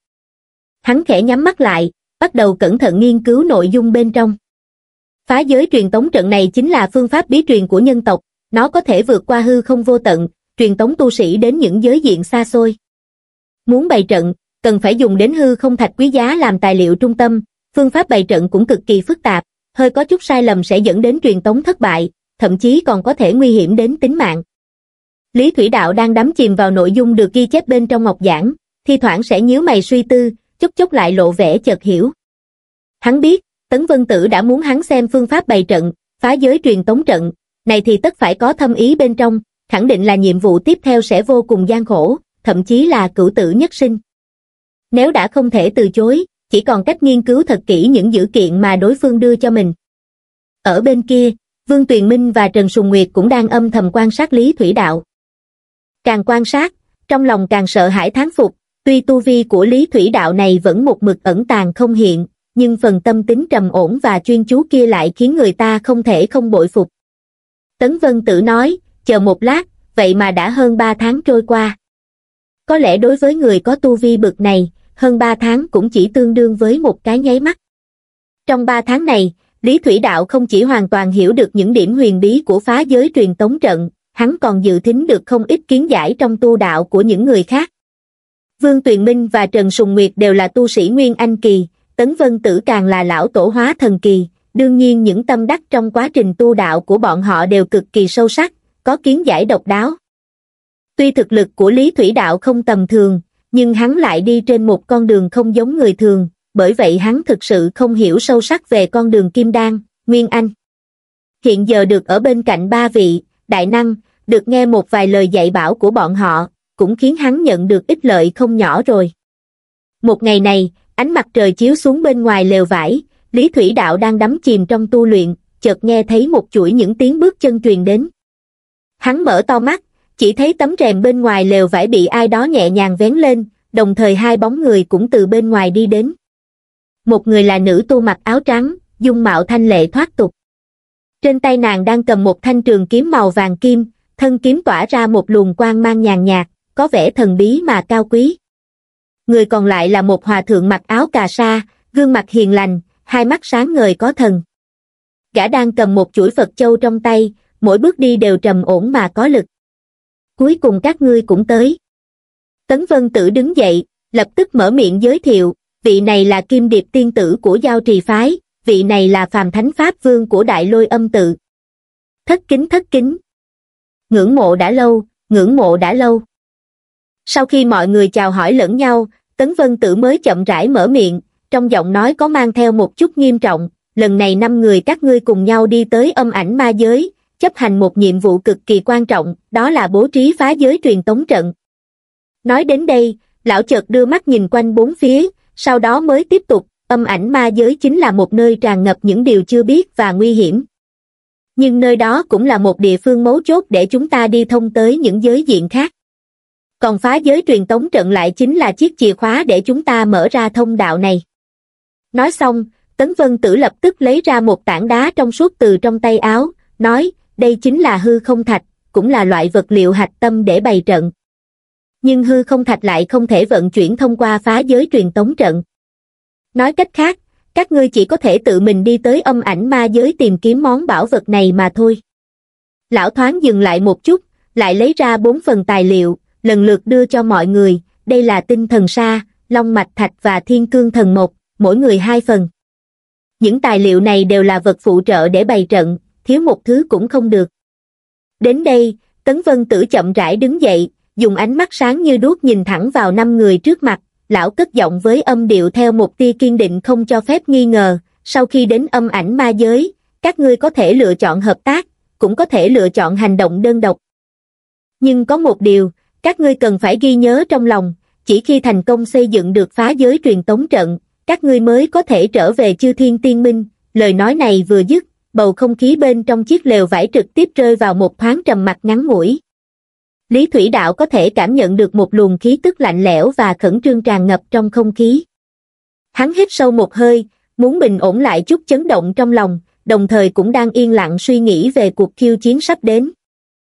Hắn khẽ nhắm mắt lại, bắt đầu cẩn thận nghiên cứu nội dung bên trong. Phá giới truyền tống trận này chính là phương pháp bí truyền của nhân tộc, nó có thể vượt qua hư không vô tận, truyền tống tu sĩ đến những giới diện xa xôi. Muốn bày trận, cần phải dùng đến hư không thạch quý giá làm tài liệu trung tâm, phương pháp bày trận cũng cực kỳ phức tạp, hơi có chút sai lầm sẽ dẫn đến truyền tống thất bại, thậm chí còn có thể nguy hiểm đến tính mạng. Lý Thủy Đạo đang đắm chìm vào nội dung được ghi chép bên trong ngọc giản, thi thoảng sẽ nhíu mày suy tư, chốc chốc lại lộ vẻ chợt hiểu. Hắn biết, Tấn Vân Tử đã muốn hắn xem phương pháp bày trận, phá giới truyền tống trận, này thì tất phải có thâm ý bên trong, khẳng định là nhiệm vụ tiếp theo sẽ vô cùng gian khổ, thậm chí là cửu tử nhất sinh. Nếu đã không thể từ chối, chỉ còn cách nghiên cứu thật kỹ những dữ kiện mà đối phương đưa cho mình. Ở bên kia, Vương Tuyền Minh và Trần Sùng Nguyệt cũng đang âm thầm quan sát Lý Thủy Đạo. Càng quan sát, trong lòng càng sợ hãi thán phục, tuy tu vi của Lý Thủy Đạo này vẫn một mực ẩn tàng không hiện, nhưng phần tâm tính trầm ổn và chuyên chú kia lại khiến người ta không thể không bội phục. Tấn Vân Tử nói, chờ một lát, vậy mà đã hơn ba tháng trôi qua. Có lẽ đối với người có tu vi bực này, hơn ba tháng cũng chỉ tương đương với một cái nháy mắt. Trong ba tháng này, Lý Thủy Đạo không chỉ hoàn toàn hiểu được những điểm huyền bí của phá giới truyền tống trận, hắn còn dự thính được không ít kiến giải trong tu đạo của những người khác. Vương Tuyền Minh và Trần Sùng Nguyệt đều là tu sĩ Nguyên Anh Kỳ, Tấn Vân Tử càng là lão tổ hóa thần kỳ, đương nhiên những tâm đắc trong quá trình tu đạo của bọn họ đều cực kỳ sâu sắc, có kiến giải độc đáo. Tuy thực lực của Lý Thủy Đạo không tầm thường, nhưng hắn lại đi trên một con đường không giống người thường, bởi vậy hắn thực sự không hiểu sâu sắc về con đường Kim Đan, Nguyên Anh. Hiện giờ được ở bên cạnh ba vị đại năng, được nghe một vài lời dạy bảo của bọn họ, cũng khiến hắn nhận được ích lợi không nhỏ rồi. Một ngày này, ánh mặt trời chiếu xuống bên ngoài lều vải, Lý Thủy Đạo đang đắm chìm trong tu luyện, chợt nghe thấy một chuỗi những tiếng bước chân truyền đến. Hắn mở to mắt, chỉ thấy tấm rèm bên ngoài lều vải bị ai đó nhẹ nhàng vén lên, đồng thời hai bóng người cũng từ bên ngoài đi đến. Một người là nữ tu mặc áo trắng, dung mạo thanh lệ thoát tục. Trên tay nàng đang cầm một thanh trường kiếm màu vàng kim, thân kiếm tỏa ra một luồng quang mang nhàn nhạt, có vẻ thần bí mà cao quý. Người còn lại là một hòa thượng mặc áo cà sa, gương mặt hiền lành, hai mắt sáng ngời có thần. Gã đang cầm một chuỗi Phật châu trong tay, mỗi bước đi đều trầm ổn mà có lực. Cuối cùng các ngươi cũng tới. Tấn Vân Tử đứng dậy, lập tức mở miệng giới thiệu, vị này là Kim Điệp tiên tử của Giao Trì phái, vị này là Phàm Thánh Pháp Vương của Đại Lôi Âm tự. Thất kính thất kính. Ngưỡng mộ đã lâu, ngưỡng mộ đã lâu. Sau khi mọi người chào hỏi lẫn nhau, Tấn Vân Tử mới chậm rãi mở miệng, trong giọng nói có mang theo một chút nghiêm trọng, lần này năm người các ngươi cùng nhau đi tới âm ảnh ma giới, chấp hành một nhiệm vụ cực kỳ quan trọng, đó là bố trí phá giới truyền tống trận. Nói đến đây, lão chợt đưa mắt nhìn quanh bốn phía, sau đó mới tiếp tục, âm ảnh ma giới chính là một nơi tràn ngập những điều chưa biết và nguy hiểm. Nhưng nơi đó cũng là một địa phương mấu chốt để chúng ta đi thông tới những giới diện khác. Còn phá giới truyền tống trận lại chính là chiếc chìa khóa để chúng ta mở ra thông đạo này. Nói xong, Tấn Vân Tử lập tức lấy ra một tảng đá trong suốt từ trong tay áo, nói, đây chính là hư không thạch, cũng là loại vật liệu hạch tâm để bày trận. Nhưng hư không thạch lại không thể vận chuyển thông qua phá giới truyền tống trận. Nói cách khác, các ngươi chỉ có thể tự mình đi tới âm ảnh ma giới tìm kiếm món bảo vật này mà thôi. Lão thoáng dừng lại một chút, lại lấy ra bốn phần tài liệu, lần lượt đưa cho mọi người, đây là tinh thần sa, long mạch thạch và thiên cương thần mộc, mỗi người hai phần. Những tài liệu này đều là vật phụ trợ để bày trận, thiếu một thứ cũng không được. Đến đây, Tấn Vân Tử chậm rãi đứng dậy, dùng ánh mắt sáng như đuốc nhìn thẳng vào năm người trước mặt, lão cất giọng với âm điệu theo một tia kiên định không cho phép nghi ngờ, sau khi đến âm ảnh ma giới, các ngươi có thể lựa chọn hợp tác, cũng có thể lựa chọn hành động đơn độc. Nhưng có một điều, các ngươi cần phải ghi nhớ trong lòng, chỉ khi thành công xây dựng được phá giới truyền tống trận, các ngươi mới có thể trở về Chư Thiên Tiên Minh. Lời nói này vừa dứt, bầu không khí bên trong chiếc lều vải trực tiếp rơi vào một thoáng trầm mặc ngắn ngủi. Lý Thủy Đạo có thể cảm nhận được một luồng khí tức lạnh lẽo và khẩn trương tràn ngập trong không khí. Hắn hít sâu một hơi, muốn bình ổn lại chút chấn động trong lòng, đồng thời cũng đang yên lặng suy nghĩ về cuộc khiêu chiến sắp đến.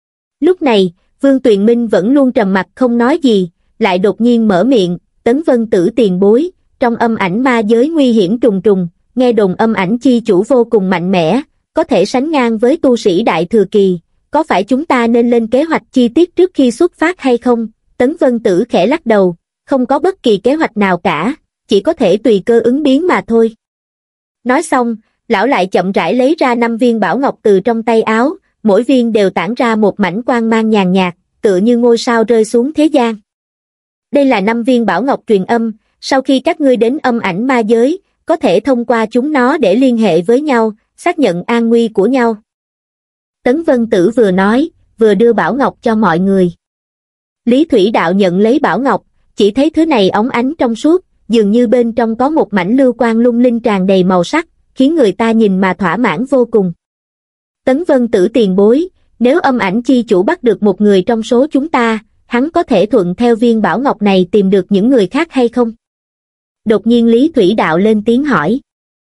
Lúc này, Vương Tuyền Minh vẫn luôn trầm mặc không nói gì, lại đột nhiên mở miệng, Tấn Vân Tử tiền bối, trong âm ảnh ma giới nguy hiểm trùng trùng, nghe đồn âm ảnh chi chủ vô cùng mạnh mẽ, có thể sánh ngang với tu sĩ đại thừa kỳ, có phải chúng ta nên lên kế hoạch chi tiết trước khi xuất phát hay không? Tấn Vân Tử khẽ lắc đầu, không có bất kỳ kế hoạch nào cả, chỉ có thể tùy cơ ứng biến mà thôi. Nói xong, lão lại chậm rãi lấy ra năm viên bảo ngọc từ trong tay áo, mỗi viên đều tản ra một mảnh quang mang nhàn nhạt, tựa như ngôi sao rơi xuống thế gian. Đây là năm viên bảo ngọc truyền âm, sau khi các ngươi đến âm ảnh ma giới, có thể thông qua chúng nó để liên hệ với nhau, xác nhận an nguy của nhau. Tấn Vân Tử vừa nói, vừa đưa bảo ngọc cho mọi người. Lý Thủy Đạo nhận lấy bảo ngọc, chỉ thấy thứ này óng ánh trong suốt, dường như bên trong có một mảnh lưu quang lung linh tràn đầy màu sắc, khiến người ta nhìn mà thỏa mãn vô cùng. Tấn Vân Tử tiền bối, nếu âm ảnh chi chủ bắt được một người trong số chúng ta, hắn có thể thuận theo viên bảo ngọc này tìm được những người khác hay không? Đột nhiên Lý Thủy Đạo lên tiếng hỏi.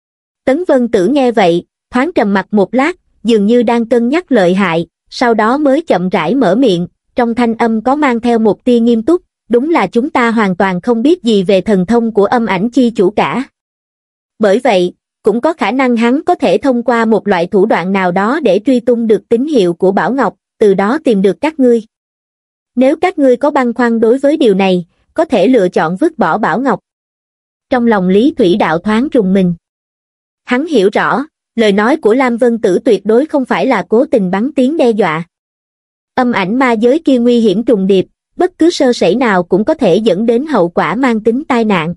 Tấn Vân Tử nghe vậy, thoáng trầm mặc một lát, dường như đang cân nhắc lợi hại, sau đó mới chậm rãi mở miệng, trong thanh âm có mang theo một tia nghiêm túc, đúng là chúng ta hoàn toàn không biết gì về thần thông của âm ảnh chi chủ cả. Bởi vậy, cũng có khả năng hắn có thể thông qua một loại thủ đoạn nào đó để truy tung được tín hiệu của Bảo Ngọc, từ đó tìm được các ngươi. Nếu các ngươi có băn khoăn đối với điều này, có thể lựa chọn vứt bỏ Bảo Ngọc. Trong lòng Lý Thủy Đạo thoáng rùng mình. Hắn hiểu rõ, lời nói của Lam Vân Tử tuyệt đối không phải là cố tình bắn tiếng đe dọa. Âm ảnh ma giới kia nguy hiểm trùng điệp, bất cứ sơ sẩy nào cũng có thể dẫn đến hậu quả mang tính tai nạn.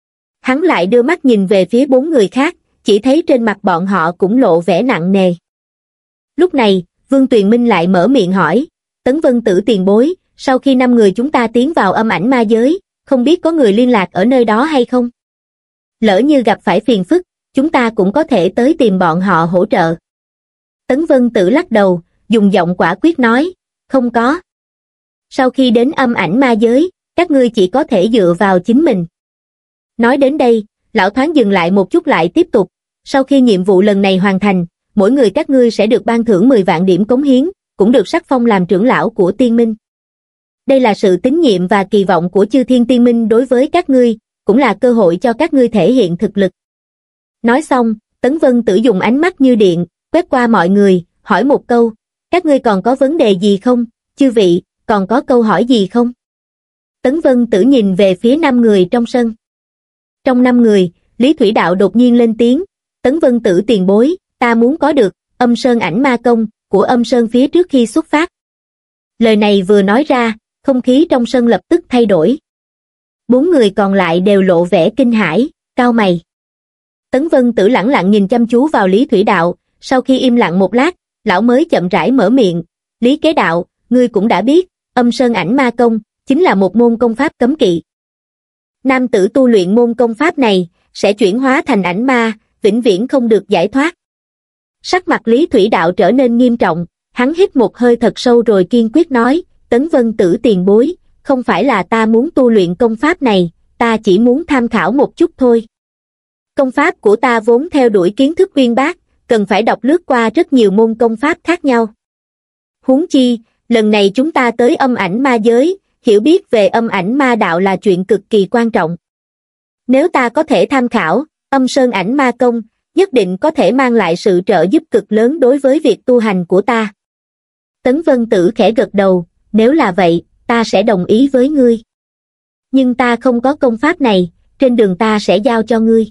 Hắn lại đưa mắt nhìn về phía bốn người khác, chỉ thấy trên mặt bọn họ cũng lộ vẻ nặng nề. Lúc này, Vương Tuyền Minh lại mở miệng hỏi, Tấn Vân Tử tiền bối, sau khi năm người chúng ta tiến vào âm ảnh ma giới, không biết có người liên lạc ở nơi đó hay không? Lỡ như gặp phải phiền phức, chúng ta cũng có thể tới tìm bọn họ hỗ trợ. Tấn Vân Tử lắc đầu, dùng giọng quả quyết nói, không có. Sau khi đến âm ảnh ma giới, các ngươi chỉ có thể dựa vào chính mình. Nói đến đây, lão thoáng dừng lại một chút lại tiếp tục, sau khi nhiệm vụ lần này hoàn thành, mỗi người các ngươi sẽ được ban thưởng mười vạn điểm cống hiến, cũng được sắc phong làm trưởng lão của Tiên Minh. Đây là sự tín nhiệm và kỳ vọng của Chư Thiên Tiên Minh đối với các ngươi, cũng là cơ hội cho các ngươi thể hiện thực lực. Nói xong, Tấn Vân Tử dùng ánh mắt như điện, quét qua mọi người, hỏi một câu, các ngươi còn có vấn đề gì không, chư vị, còn có câu hỏi gì không? Tấn Vân Tử nhìn về phía năm người trong sân. Trong năm người, Lý Thủy Đạo đột nhiên lên tiếng, Tấn Vân Tử tiền bối, ta muốn có được âm sơn ảnh ma công của âm sơn phía trước khi xuất phát. Lời này vừa nói ra, không khí trong sân lập tức thay đổi. Bốn người còn lại đều lộ vẻ kinh hãi, cau mày. Tấn Vân Tử lẳng lặng nhìn chăm chú vào Lý Thủy Đạo, sau khi im lặng một lát, lão mới chậm rãi mở miệng, Lý Kế Đạo, ngươi cũng đã biết, âm sơn ảnh ma công, chính là một môn công pháp cấm kỵ. Nam tử tu luyện môn công pháp này, sẽ chuyển hóa thành ảnh ma, vĩnh viễn không được giải thoát. Sắc mặt Lý Thủy Đạo trở nên nghiêm trọng, hắn hít một hơi thật sâu rồi kiên quyết nói, Tấn Vân Tử tiền bối, không phải là ta muốn tu luyện công pháp này, ta chỉ muốn tham khảo một chút thôi. Công pháp của ta vốn theo đuổi kiến thức uyên bác, cần phải đọc lướt qua rất nhiều môn công pháp khác nhau. Huống chi, lần này chúng ta tới âm ảnh ma giới, hiểu biết về âm ảnh ma đạo là chuyện cực kỳ quan trọng. Nếu ta có thể tham khảo, âm sơn ảnh ma công, nhất định có thể mang lại sự trợ giúp cực lớn đối với việc tu hành của ta. Tấn Vân Tử khẽ gật đầu, nếu là vậy, ta sẽ đồng ý với ngươi. Nhưng ta không có công pháp này, trên đường ta sẽ giao cho ngươi.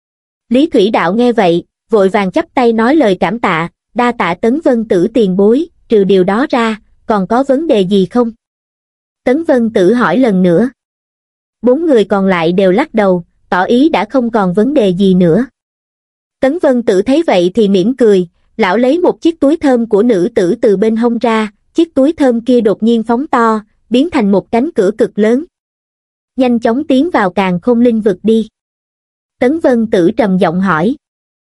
Lý Thủy Đạo nghe vậy, vội vàng chắp tay nói lời cảm tạ, đa tạ Tấn Vân Tử tiền bối, trừ điều đó ra, còn có vấn đề gì không? Tấn Vân Tử hỏi lần nữa. Bốn người còn lại đều lắc đầu, tỏ ý đã không còn vấn đề gì nữa. Tấn Vân Tử thấy vậy thì mỉm cười, lão lấy một chiếc túi thơm của nữ tử từ bên hông ra, chiếc túi thơm kia đột nhiên phóng to, biến thành một cánh cửa cực lớn. Nhanh chóng tiến vào Càn Khôn Linh vực đi. Tấn Vân Tử trầm giọng hỏi.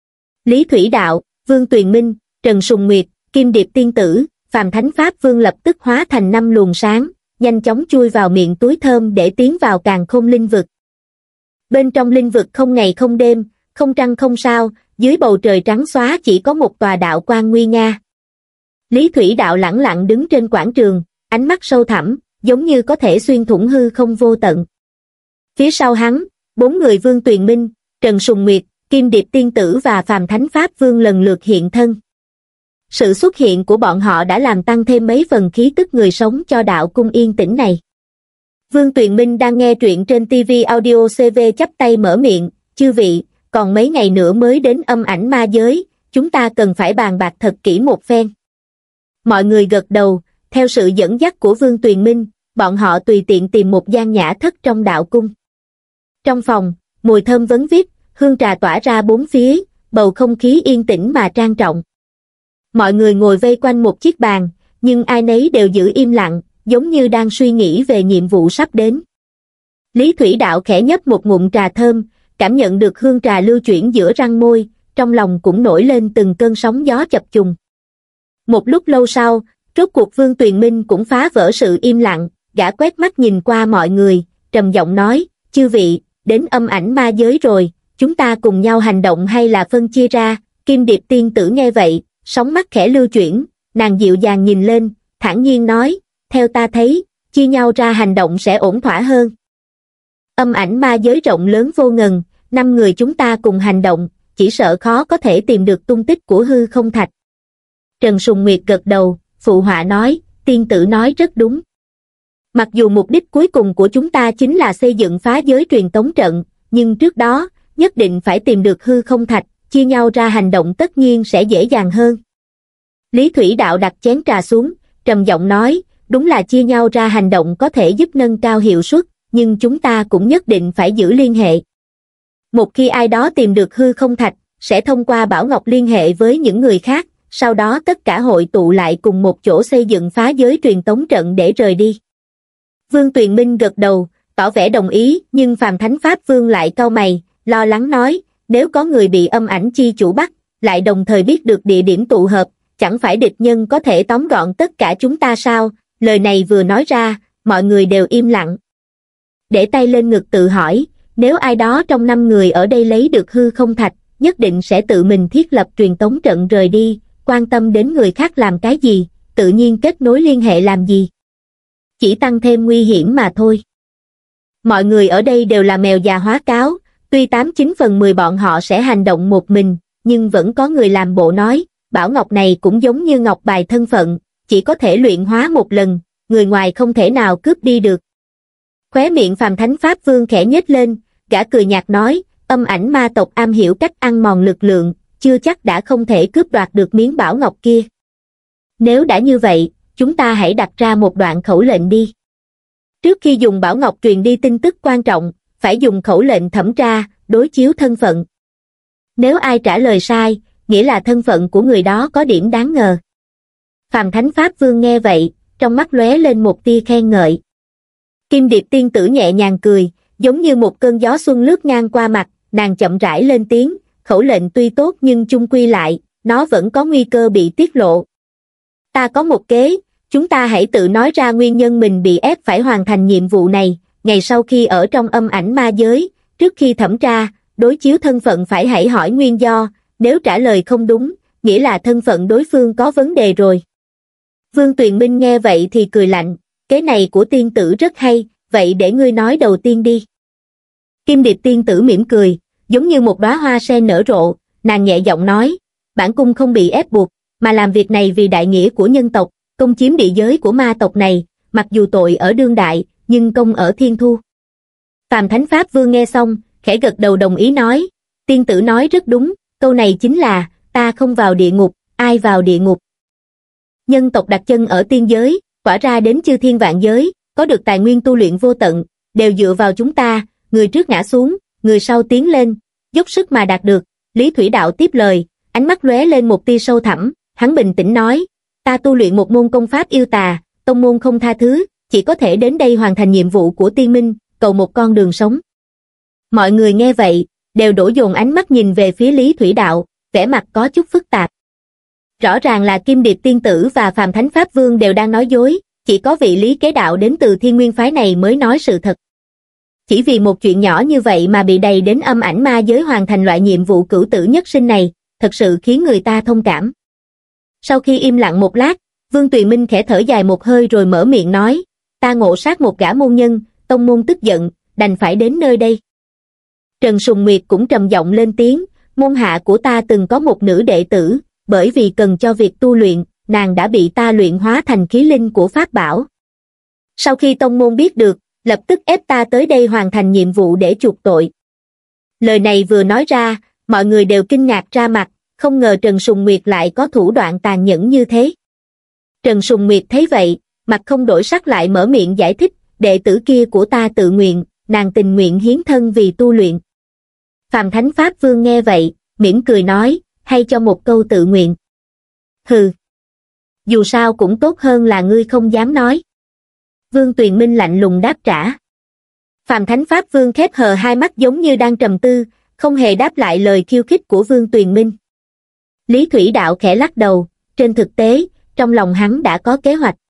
Lý Thủy Đạo, Vương Tuyền Minh, Trần Sùng Nguyệt, Kim Điệp Tiên Tử, Phàm Thánh Pháp Vương lập tức hóa thành năm luồng sáng, nhanh chóng chui vào miệng túi thơm để tiến vào Càn Khôn Linh vực. Bên trong linh vực không ngày không đêm, không trăng không sao, dưới bầu trời trắng xóa chỉ có một tòa đạo quan nguy nga. Lý Thủy Đạo lẳng lặng đứng trên quảng trường, ánh mắt sâu thẳm, giống như có thể xuyên thủng hư không vô tận. Phía sau hắn, bốn người Vương Tuyền Minh, Trần Sùng Nguyệt, Kim Điệp Tiên Tử và Phàm Thánh Pháp Vương lần lượt hiện thân. Sự xuất hiện của bọn họ đã làm tăng thêm mấy phần khí tức người sống cho đạo cung yên tĩnh này. Vương Tuyền Minh đang nghe truyện trên ti vi Audio xê vê chắp tay mở miệng, chư vị, còn mấy ngày nữa mới đến âm ảnh ma giới, chúng ta cần phải bàn bạc thật kỹ một phen. Mọi người gật đầu, theo sự dẫn dắt của Vương Tuyền Minh, bọn họ tùy tiện tìm một gian nhã thất trong đạo cung. Trong phòng, mùi thơm vấn vít, hương trà tỏa ra bốn phía, bầu không khí yên tĩnh mà trang trọng. Mọi người ngồi vây quanh một chiếc bàn, nhưng ai nấy đều giữ im lặng, giống như đang suy nghĩ về nhiệm vụ sắp đến. Lý Thủy Đạo khẽ nhấp một ngụm trà thơm, cảm nhận được hương trà lưu chuyển giữa răng môi, trong lòng cũng nổi lên từng cơn sóng gió chập trùng. Một lúc lâu sau, rốt cuộc Vương Tuyền Minh cũng phá vỡ sự im lặng, gã quét mắt nhìn qua mọi người, trầm giọng nói, chư vị, đến âm ảnh ma giới rồi, chúng ta cùng nhau hành động hay là phân chia ra? Kim Điệp tiên tử nghe vậy, sóng mắt khẽ lưu chuyển, nàng dịu dàng nhìn lên, thản nhiên nói, theo ta thấy, chia nhau ra hành động sẽ ổn thỏa hơn. Âm ảnh ma giới rộng lớn vô ngần, năm người chúng ta cùng hành động, chỉ sợ khó có thể tìm được tung tích của hư không thạch. Trần Sùng Nguyệt gật đầu, phụ họa nói, tiên tử nói rất đúng. Mặc dù mục đích cuối cùng của chúng ta chính là xây dựng phá giới truyền tống trận, nhưng trước đó, nhất định phải tìm được hư không thạch, chia nhau ra hành động tất nhiên sẽ dễ dàng hơn. Lý Thủy Đạo đặt chén trà xuống, trầm giọng nói, đúng là chia nhau ra hành động có thể giúp nâng cao hiệu suất, nhưng chúng ta cũng nhất định phải giữ liên hệ. Một khi ai đó tìm được hư không thạch, sẽ thông qua Bảo Ngọc liên hệ với những người khác, sau đó tất cả hội tụ lại cùng một chỗ xây dựng phá giới truyền tống trận để rời đi. Vương Tuyền Minh gật đầu, tỏ vẻ đồng ý, nhưng Phàm Thánh Pháp Vương lại cau mày, lo lắng nói, nếu có người bị âm ảnh chi chủ bắt, lại đồng thời biết được địa điểm tụ hợp, chẳng phải địch nhân có thể tóm gọn tất cả chúng ta sao? Lời này vừa nói ra, mọi người đều im lặng. Để tay lên ngực tự hỏi, nếu ai đó trong năm người ở đây lấy được hư không thạch, nhất định sẽ tự mình thiết lập truyền tống trận rời đi, quan tâm đến người khác làm cái gì, tự nhiên kết nối liên hệ làm gì. Chỉ tăng thêm nguy hiểm mà thôi. Mọi người ở đây đều là mèo già hóa cáo, tuy tám chín phần mười bọn họ sẽ hành động một mình, nhưng vẫn có người làm bộ nói, Bảo Ngọc này cũng giống như ngọc bài thân phận, chỉ có thể luyện hóa một lần, người ngoài không thể nào cướp đi được. Khóe miệng Phàm Thánh Pháp Vương khẽ nhếch lên, gã cười nhạt nói, âm ảnh ma tộc am hiểu cách ăn mòn lực lượng, chưa chắc đã không thể cướp đoạt được miếng bảo ngọc kia. Nếu đã như vậy, chúng ta hãy đặt ra một đoạn khẩu lệnh đi. Trước khi dùng bảo ngọc truyền đi tin tức quan trọng, phải dùng khẩu lệnh thẩm tra, đối chiếu thân phận. Nếu ai trả lời sai, nghĩa là thân phận của người đó có điểm đáng ngờ. Phàm Thánh Pháp Vương nghe vậy, trong mắt lóe lên một tia khen ngợi. Kim Điệp tiên tử nhẹ nhàng cười, giống như một cơn gió xuân lướt ngang qua mặt, nàng chậm rãi lên tiếng, khẩu lệnh tuy tốt nhưng chung quy lại, nó vẫn có nguy cơ bị tiết lộ. Ta có một kế, chúng ta hãy tự nói ra nguyên nhân mình bị ép phải hoàn thành nhiệm vụ này, ngày sau khi ở trong âm ảnh ma giới, trước khi thẩm tra, đối chiếu thân phận phải hãy hỏi nguyên do, nếu trả lời không đúng, nghĩa là thân phận đối phương có vấn đề rồi. Vương Tuyền Minh nghe vậy thì cười lạnh, kế này của tiên tử rất hay, vậy để ngươi nói đầu tiên đi. Kim Điệp tiên tử mỉm cười, giống như một đóa hoa sen nở rộ, nàng nhẹ giọng nói, bản cung không bị ép buộc, mà làm việc này vì đại nghĩa của nhân tộc, công chiếm địa giới của ma tộc này, mặc dù tội ở đương đại, nhưng công ở thiên thu. Phàm Thánh Pháp Vương nghe xong, khẽ gật đầu đồng ý nói, tiên tử nói rất đúng, câu này chính là, ta không vào địa ngục, ai vào địa ngục. Nhân tộc đặt chân ở tiên giới, quả ra đến chư thiên vạn giới, có được tài nguyên tu luyện vô tận, đều dựa vào chúng ta, người trước ngã xuống, người sau tiến lên, dốc sức mà đạt được. Lý Thủy Đạo tiếp lời, ánh mắt lóe lên một tia sâu thẳm, hắn bình tĩnh nói, ta tu luyện một môn công pháp yêu tà, tông môn không tha thứ, chỉ có thể đến đây hoàn thành nhiệm vụ của tiên minh, cầu một con đường sống. Mọi người nghe vậy, đều đổ dồn ánh mắt nhìn về phía Lý Thủy Đạo, vẻ mặt có chút phức tạp. Rõ ràng là Kim Điệp tiên tử và Phàm Thánh Pháp Vương đều đang nói dối, chỉ có vị Lý Kế Đạo đến từ Thiên Nguyên phái này mới nói sự thật. Chỉ vì một chuyện nhỏ như vậy mà bị đầy đến âm ảnh ma giới hoàn thành loại nhiệm vụ cửu tử nhất sinh này, thật sự khiến người ta thông cảm. Sau khi im lặng một lát, Vương Tuyền Minh khẽ thở dài một hơi rồi mở miệng nói, ta ngộ sát một gã môn nhân, tông môn tức giận, đành phải đến nơi đây. Trần Sùng Nguyệt cũng trầm giọng lên tiếng, môn hạ của ta từng có một nữ đệ tử, bởi vì cần cho việc tu luyện, nàng đã bị ta luyện hóa thành khí linh của pháp bảo. Sau khi tông môn biết được, lập tức ép ta tới đây hoàn thành nhiệm vụ để chuộc tội. Lời này vừa nói ra, mọi người đều kinh ngạc ra mặt, không ngờ Trần Sùng Nguyệt lại có thủ đoạn tàn nhẫn như thế. Trần Sùng Nguyệt thấy vậy, mặt không đổi sắc lại mở miệng giải thích, đệ tử kia của ta tự nguyện, nàng tình nguyện hiến thân vì tu luyện. Phàm Thánh Pháp Vương nghe vậy, mỉm cười nói, hay cho một câu tự nguyện. Hừ. Dù sao cũng tốt hơn là ngươi không dám nói. Vương Tuyền Minh lạnh lùng đáp trả. Phàm Thánh Pháp Vương khép hờ hai mắt giống như đang trầm tư, không hề đáp lại lời khiêu khích của Vương Tuyền Minh. Lý Thủy Đạo khẽ lắc đầu, trên thực tế, trong lòng hắn đã có kế hoạch.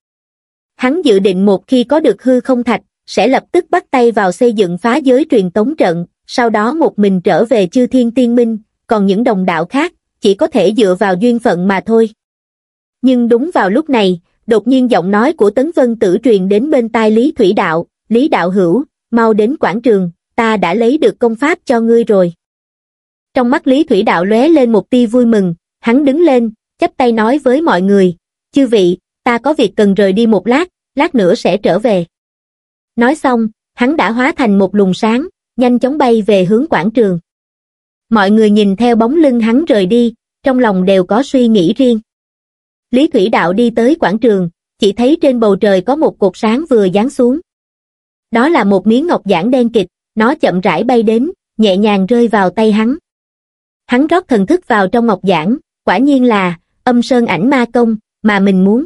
Hắn dự định một khi có được hư không thạch, sẽ lập tức bắt tay vào xây dựng phá giới truyền tống trận, sau đó một mình trở về Chư Thiên Tiên Minh, còn những đồng đạo khác, chỉ có thể dựa vào duyên phận mà thôi. Nhưng đúng vào lúc này, đột nhiên giọng nói của Tấn Vân Tử truyền đến bên tai Lý Thủy Đạo, Lý Đạo Hữu, mau đến quảng trường, ta đã lấy được công pháp cho ngươi rồi. Trong mắt Lý Thủy Đạo lóe lên một tia vui mừng, hắn đứng lên, chắp tay nói với mọi người, chư vị, ta có việc cần rời đi một lát, lát nữa sẽ trở về. Nói xong, hắn đã hóa thành một luồng sáng, nhanh chóng bay về hướng quảng trường. Mọi người nhìn theo bóng lưng hắn rời đi, trong lòng đều có suy nghĩ riêng. Lý Thủy Đạo đi tới quảng trường, chỉ thấy trên bầu trời có một cột sáng vừa giáng xuống. Đó là một miếng ngọc giản đen kịt, nó chậm rãi bay đến, nhẹ nhàng rơi vào tay hắn. Hắn rót thần thức vào trong ngọc giản, quả nhiên là Âm Sơn Ảnh Ma Công mà mình muốn.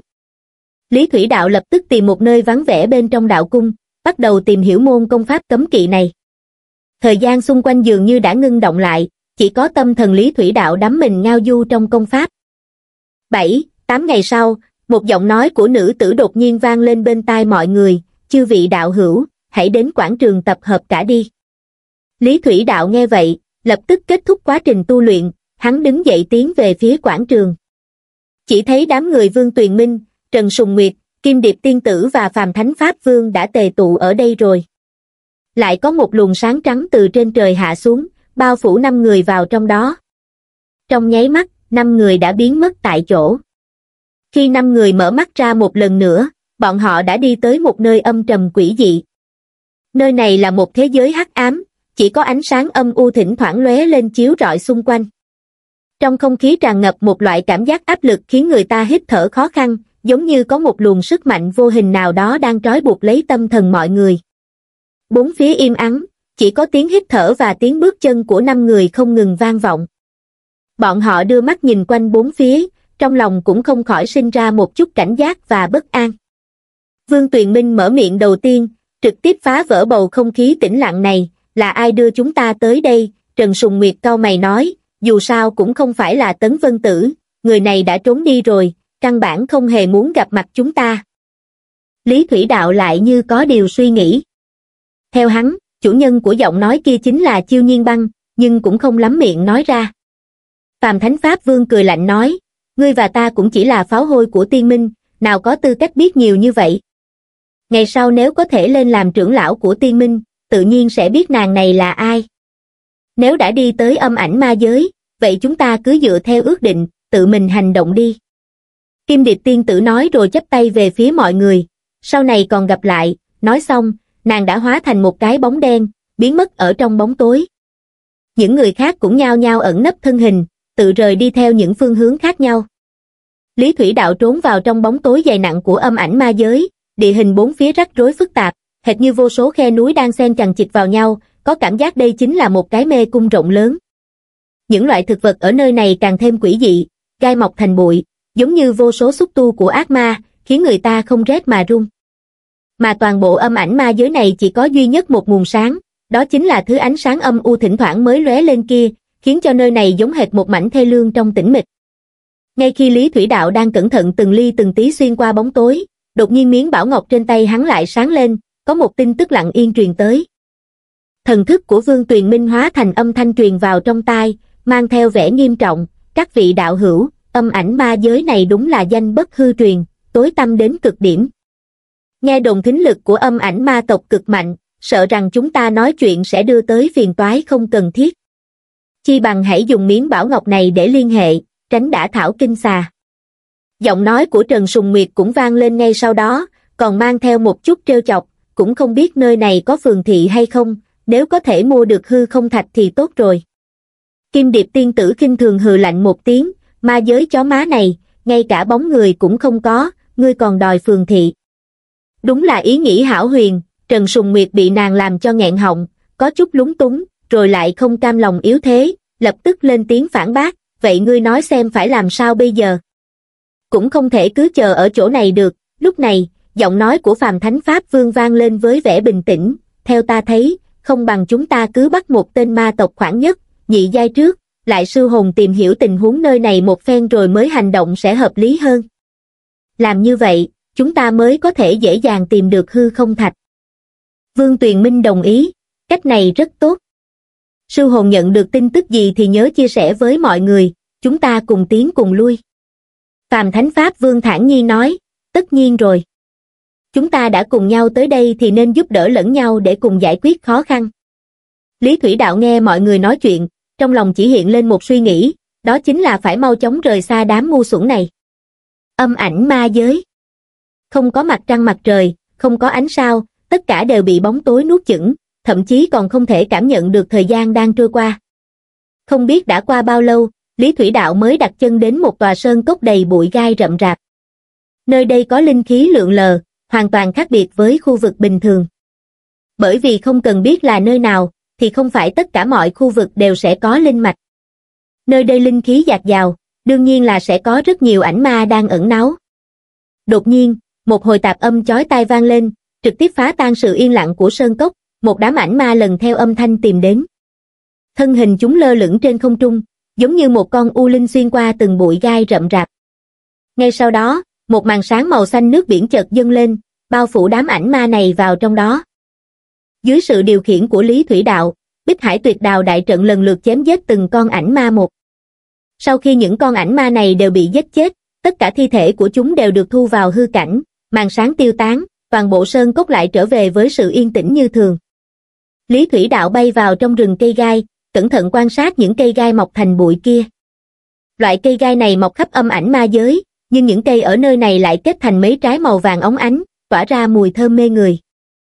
Lý Thủy Đạo lập tức tìm một nơi vắng vẻ bên trong đạo cung, bắt đầu tìm hiểu môn công pháp cấm kỵ này. Thời gian xung quanh dường như đã ngưng động lại, chỉ có tâm thần Lý Thủy Đạo đắm mình ngao du trong công pháp. Bảy, tám ngày sau, một giọng nói của nữ tử đột nhiên vang lên bên tai mọi người, chư vị đạo hữu, hãy đến quảng trường tập hợp cả đi. Lý Thủy Đạo nghe vậy, lập tức kết thúc quá trình tu luyện, hắn đứng dậy tiến về phía quảng trường. Chỉ thấy đám người Vương Tuyền Minh, Trần Sùng Nguyệt, Kim Điệp Tiên Tử và Phàm Thánh Pháp Vương đã tề tụ ở đây rồi. Lại có một luồng sáng trắng từ trên trời hạ xuống, bao phủ năm người vào trong đó. Trong nháy mắt, năm người đã biến mất tại chỗ. Khi năm người mở mắt ra một lần nữa, bọn họ đã đi tới một nơi âm trầm quỷ dị. Nơi này là một thế giới hắc ám, chỉ có ánh sáng âm u thỉnh thoảng lóe lên chiếu rọi xung quanh. Trong không khí tràn ngập một loại cảm giác áp lực khiến người ta hít thở khó khăn, giống như có một luồng sức mạnh vô hình nào đó đang trói buộc lấy tâm thần mọi người. Bốn phía im ắng, chỉ có tiếng hít thở và tiếng bước chân của năm người không ngừng vang vọng. Bọn họ đưa mắt nhìn quanh bốn phía, trong lòng cũng không khỏi sinh ra một chút cảnh giác và bất an. Vương Tuyền Minh mở miệng đầu tiên, trực tiếp phá vỡ bầu không khí tĩnh lặng này, là ai đưa chúng ta tới đây? Trần Sùng Nguyệt cau mày nói, dù sao cũng không phải là Tấn Vân Tử, người này đã trốn đi rồi, căn bản không hề muốn gặp mặt chúng ta. Lý Thủy Đạo lại như có điều suy nghĩ. Theo hắn, chủ nhân của giọng nói kia chính là Chiêu Nhiên Băng, nhưng cũng không lắm miệng nói ra. Phàm Thánh Pháp Vương cười lạnh nói, ngươi và ta cũng chỉ là pháo hôi của tiên minh, nào có tư cách biết nhiều như vậy. Ngày sau nếu có thể lên làm trưởng lão của tiên minh, tự nhiên sẽ biết nàng này là ai. Nếu đã đi tới âm ảnh ma giới, vậy chúng ta cứ dựa theo ước định, tự mình hành động đi. Kim Điệp Tiên Tử nói rồi chắp tay về phía mọi người, sau này còn gặp lại, nói xong, nàng đã hóa thành một cái bóng đen, biến mất ở trong bóng tối. Những người khác cũng nhao nhao ẩn nấp thân hình, tự rời đi theo những phương hướng khác nhau. Lý Thủy Đạo trốn vào trong bóng tối dày nặng của âm ảnh ma giới, địa hình bốn phía rắc rối phức tạp, hệt như vô số khe núi đang xen chằng chịt vào nhau, có cảm giác đây chính là một cái mê cung rộng lớn. Những loại thực vật ở nơi này càng thêm quỷ dị, gai mọc thành bụi, giống như vô số xúc tu của ác ma, khiến người ta không rét mà run. Mà toàn bộ âm ảnh ma giới này chỉ có duy nhất một nguồn sáng, đó chính là thứ ánh sáng âm u thỉnh thoảng mới lóe lên kia, khiến cho nơi này giống hệt một mảnh thê lương trong tĩnh mịch. Ngay khi Lý Thủy Đạo đang cẩn thận từng ly từng tí xuyên qua bóng tối, đột nhiên miếng bảo ngọc trên tay hắn lại sáng lên, có một tin tức lặng yên truyền tới. Thần thức của Vương Tuyền Minh hóa thành âm thanh truyền vào trong tai, mang theo vẻ nghiêm trọng, các vị đạo hữu, âm ảnh ma giới này đúng là danh bất hư truyền, tối tăm đến cực điểm. Nghe đồn thính lực của âm ảnh ma tộc cực mạnh, sợ rằng chúng ta nói chuyện sẽ đưa tới phiền toái không cần thiết. Chi bằng hãy dùng miếng bảo ngọc này để liên hệ, tránh đả thảo kinh xà. Giọng nói của Trần Sùng Nguyệt cũng vang lên ngay sau đó, còn mang theo một chút trêu chọc, cũng không biết nơi này có phường thị hay không, nếu có thể mua được hư không thạch thì tốt rồi. Kim Điệp Tiên Tử khinh thường hừ lạnh một tiếng, ma giới chó má này, ngay cả bóng người cũng không có, ngươi còn đòi phường thị. Đúng là ý nghĩ hão huyền, Trần Sùng Nguyệt bị nàng làm cho nghẹn họng, có chút lúng túng, rồi lại không cam lòng yếu thế, lập tức lên tiếng phản bác, vậy ngươi nói xem phải làm sao bây giờ? Cũng không thể cứ chờ ở chỗ này được. Lúc này, giọng nói của Phàm Thánh Pháp Vương vang lên với vẻ bình tĩnh, theo ta thấy, không bằng chúng ta cứ bắt một tên ma tộc khoảng nhất, nhị giai trước, lại sư hồn tìm hiểu tình huống nơi này một phen rồi mới hành động sẽ hợp lý hơn. Làm như vậy, chúng ta mới có thể dễ dàng tìm được hư không thạch. Vương Tuyền Minh đồng ý, cách này rất tốt. Sư hồn nhận được tin tức gì thì nhớ chia sẻ với mọi người, chúng ta cùng tiến cùng lui. Phàm Thánh Pháp Vương thản nhiên nói, tất nhiên rồi. Chúng ta đã cùng nhau tới đây thì nên giúp đỡ lẫn nhau để cùng giải quyết khó khăn. Lý Thủy Đạo nghe mọi người nói chuyện, trong lòng chỉ hiện lên một suy nghĩ, đó chính là phải mau chóng rời xa đám ngu xuẩn này. Âm ảnh ma giới. Không có mặt trăng mặt trời, không có ánh sao, tất cả đều bị bóng tối nuốt chửng, thậm chí còn không thể cảm nhận được thời gian đang trôi qua. Không biết đã qua bao lâu, Lý Thủy Đạo mới đặt chân đến một tòa sơn cốc đầy bụi gai rậm rạp. Nơi đây có linh khí lượn lờ, hoàn toàn khác biệt với khu vực bình thường. Bởi vì không cần biết là nơi nào, thì không phải tất cả mọi khu vực đều sẽ có linh mạch. Nơi đây linh khí dạt dào, đương nhiên là sẽ có rất nhiều ảnh ma đang ẩn náu. Đột nhiên, một hồi tạp âm chói tai vang lên, trực tiếp phá tan sự yên lặng của sơn cốc, một đám ảnh ma lần theo âm thanh tìm đến. Thân hình chúng lơ lửng trên không trung, giống như một con u linh xuyên qua từng bụi gai rậm rạp. Ngay sau đó, một màn sáng màu xanh nước biển chợt dâng lên, bao phủ đám ảnh ma này vào trong đó. Dưới sự điều khiển của Lý Thủy Đạo, Bích Hải Tuyệt Đào đại trận lần lượt chém giết từng con ảnh ma một. Sau khi những con ảnh ma này đều bị giết chết, tất cả thi thể của chúng đều được thu vào hư cảnh, màn sáng tiêu tán, toàn bộ sơn cốc lại trở về với sự yên tĩnh như thường. Lý Thủy Đạo bay vào trong rừng cây gai, cẩn thận quan sát những cây gai mọc thành bụi kia. Loại cây gai này mọc khắp âm ảnh ma giới, nhưng những cây ở nơi này lại kết thành mấy trái màu vàng óng ánh, tỏa ra mùi thơm mê người.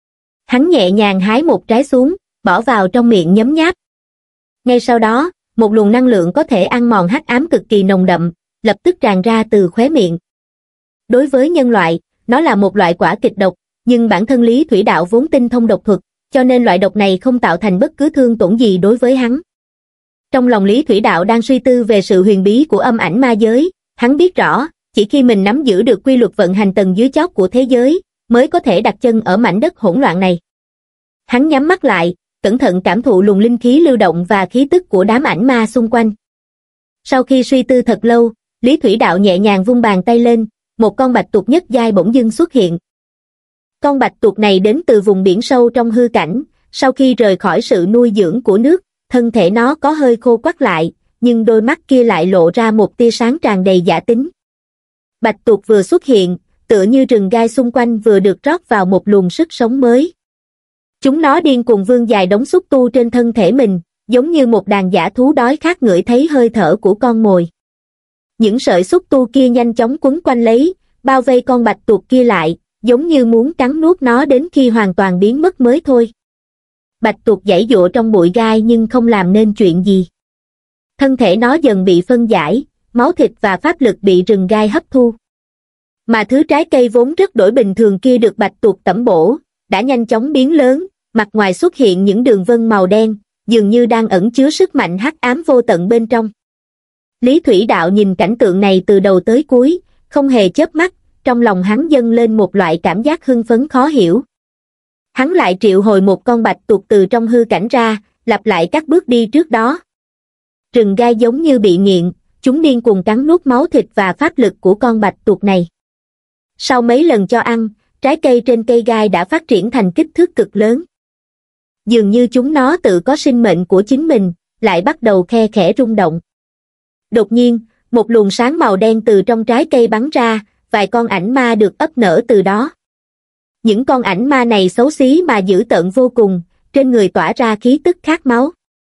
Hắn nhẹ nhàng hái một trái xuống, bỏ vào trong miệng nhấm nháp. Ngay sau đó, một luồng năng lượng có thể ăn mòn hắc ám cực kỳ nồng đậm, lập tức tràn ra từ khóe miệng. Đối với nhân loại, nó là một loại quả kịch độc, nhưng bản thân Lý Thủy Đạo vốn tinh thông độc thuật, cho nên loại độc này không tạo thành bất cứ thương tổn gì đối với hắn. Trong lòng Lý Thủy Đạo đang suy tư về sự huyền bí của âm ảnh ma giới, hắn biết rõ, chỉ khi mình nắm giữ được quy luật vận hành tầng dưới chót của thế giới, mới có thể đặt chân ở mảnh đất hỗn loạn này. Hắn nhắm mắt lại, cẩn thận cảm thụ luồng linh khí lưu động và khí tức của đám ảnh ma xung quanh. Sau khi suy tư thật lâu, Lý Thủy Đạo nhẹ nhàng vung bàn tay lên, một con bạch tuộc nhất giai bỗng dưng xuất hiện. Con bạch tuộc này đến từ vùng biển sâu trong hư cảnh, sau khi rời khỏi sự nuôi dưỡng của nước, thân thể nó có hơi khô quắt lại, nhưng đôi mắt kia lại lộ ra một tia sáng tràn đầy dã tính. Bạch tuộc vừa xuất hiện, tựa như rừng gai xung quanh vừa được rót vào một luồng sức sống mới. Chúng nó điên cuồng vươn dài đống xúc tu trên thân thể mình, giống như một đàn dã thú đói khát ngửi thấy hơi thở của con mồi. Những sợi xúc tu kia nhanh chóng quấn quanh lấy, bao vây con bạch tuộc kia lại, giống như muốn cắn nuốt nó đến khi hoàn toàn biến mất mới thôi. Bạch tuộc giãy giụa trong bụi gai nhưng không làm nên chuyện gì. Thân thể nó dần bị phân giải, máu thịt và pháp lực bị rừng gai hấp thu. Mà thứ trái cây vốn rất đổi bình thường kia được bạch tuộc tẩm bổ, đã nhanh chóng biến lớn, mặt ngoài xuất hiện những đường vân màu đen, dường như đang ẩn chứa sức mạnh hắc ám vô tận bên trong. Lý Thủy Đạo nhìn cảnh tượng này từ đầu tới cuối, không hề chớp mắt, trong lòng hắn dâng lên một loại cảm giác hưng phấn khó hiểu. Hắn lại triệu hồi một con bạch tuộc từ trong hư cảnh ra, lặp lại các bước đi trước đó. Rừng gai giống như bị nghiện, chúng điên cuồng cắn nuốt máu thịt và pháp lực của con bạch tuộc này. Sau mấy lần cho ăn, trái cây trên cây gai đã phát triển thành kích thước cực lớn. Dường như chúng nó tự có sinh mệnh của chính mình, lại bắt đầu khe khẽ rung động. Đột nhiên, một luồng sáng màu đen từ trong trái cây bắn ra, vài con ảnh ma được ấp nở từ đó. Những con ảnh ma này xấu xí mà dữ tợn vô cùng, trên người tỏa ra khí tức khát máu.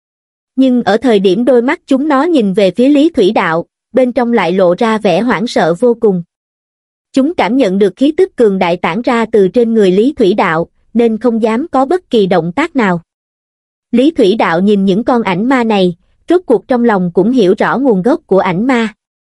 Nhưng ở thời điểm đôi mắt chúng nó nhìn về phía Lý Thủy Đạo, bên trong lại lộ ra vẻ hoảng sợ vô cùng. Chúng cảm nhận được khí tức cường đại tản ra từ trên người Lý Thủy Đạo, nên không dám có bất kỳ động tác nào. Lý Thủy Đạo nhìn những con ảnh ma này, rốt cuộc trong lòng cũng hiểu rõ nguồn gốc của ảnh ma.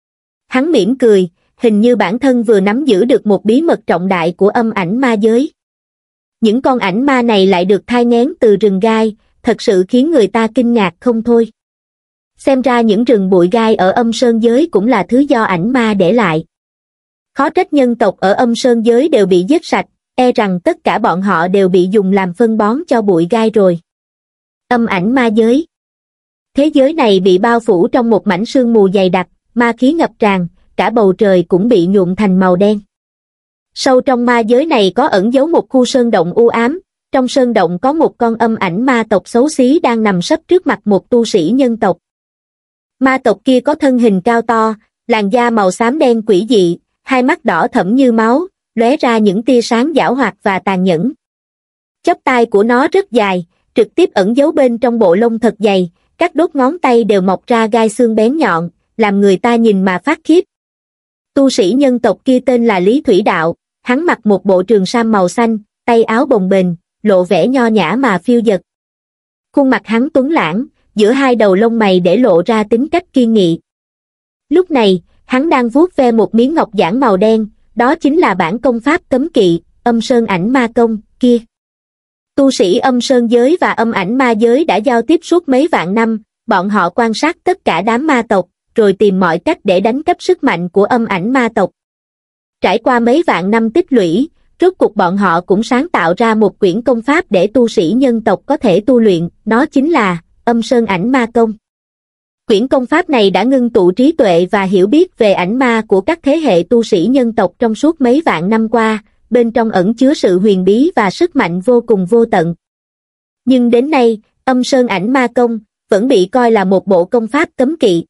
Hắn mỉm cười, hình như bản thân vừa nắm giữ được một bí mật trọng đại của âm ảnh ma giới. Những con ảnh ma này lại được thai nghén từ rừng gai, thật sự khiến người ta kinh ngạc không thôi. Xem ra những rừng bụi gai ở âm sơn giới cũng là thứ do ảnh ma để lại. Khó trách nhân tộc ở âm sơn giới đều bị giết sạch, e rằng tất cả bọn họ đều bị dùng làm phân bón cho bụi gai rồi. Âm ảnh ma giới. Thế giới này bị bao phủ trong một mảnh sương mù dày đặc, ma khí ngập tràn, cả bầu trời cũng bị nhuộm thành màu đen. Sâu trong ma giới này có ẩn giấu một khu sơn động u ám, trong sơn động có một con âm ảnh ma tộc xấu xí đang nằm sấp trước mặt một tu sĩ nhân tộc. Ma tộc kia có thân hình cao to, làn da màu xám đen quỷ dị, hai mắt đỏ thẫm như máu, lóe ra những tia sáng giảo hoạt và tàn nhẫn. Chóp tai của nó rất dài, trực tiếp ẩn giấu bên trong bộ lông thật dày, các đốt ngón tay đều mọc ra gai xương bén nhọn, làm người ta nhìn mà phát khiếp. Tu sĩ nhân tộc kia tên là Lý Thủy Đạo, hắn mặc một bộ trường sam màu xanh, tay áo bồng bềnh, lộ vẻ nho nhã mà phiêu dật. Khuôn mặt hắn tuấn lãng, giữa hai đầu lông mày để lộ ra tính cách kiên nghị. Lúc này, hắn đang vuốt ve một miếng ngọc giản màu đen, đó chính là bản công pháp cấm kỵ, âm sơn ảnh ma công, kia. Tu sĩ âm sơn giới và âm ảnh ma giới đã giao tiếp suốt mấy vạn năm, bọn họ quan sát tất cả đám ma tộc, rồi tìm mọi cách để đánh cắp sức mạnh của âm ảnh ma tộc. Trải qua mấy vạn năm tích lũy, rốt cuộc bọn họ cũng sáng tạo ra một quyển công pháp để tu sĩ nhân tộc có thể tu luyện, nó chính là âm sơn ảnh ma công. Quyển công pháp này đã ngưng tụ trí tuệ và hiểu biết về ảnh ma của các thế hệ tu sĩ nhân tộc trong suốt mấy vạn năm qua, bên trong ẩn chứa sự huyền bí và sức mạnh vô cùng vô tận. Nhưng đến nay, âm sơn ảnh ma công vẫn bị coi là một bộ công pháp cấm kỵ.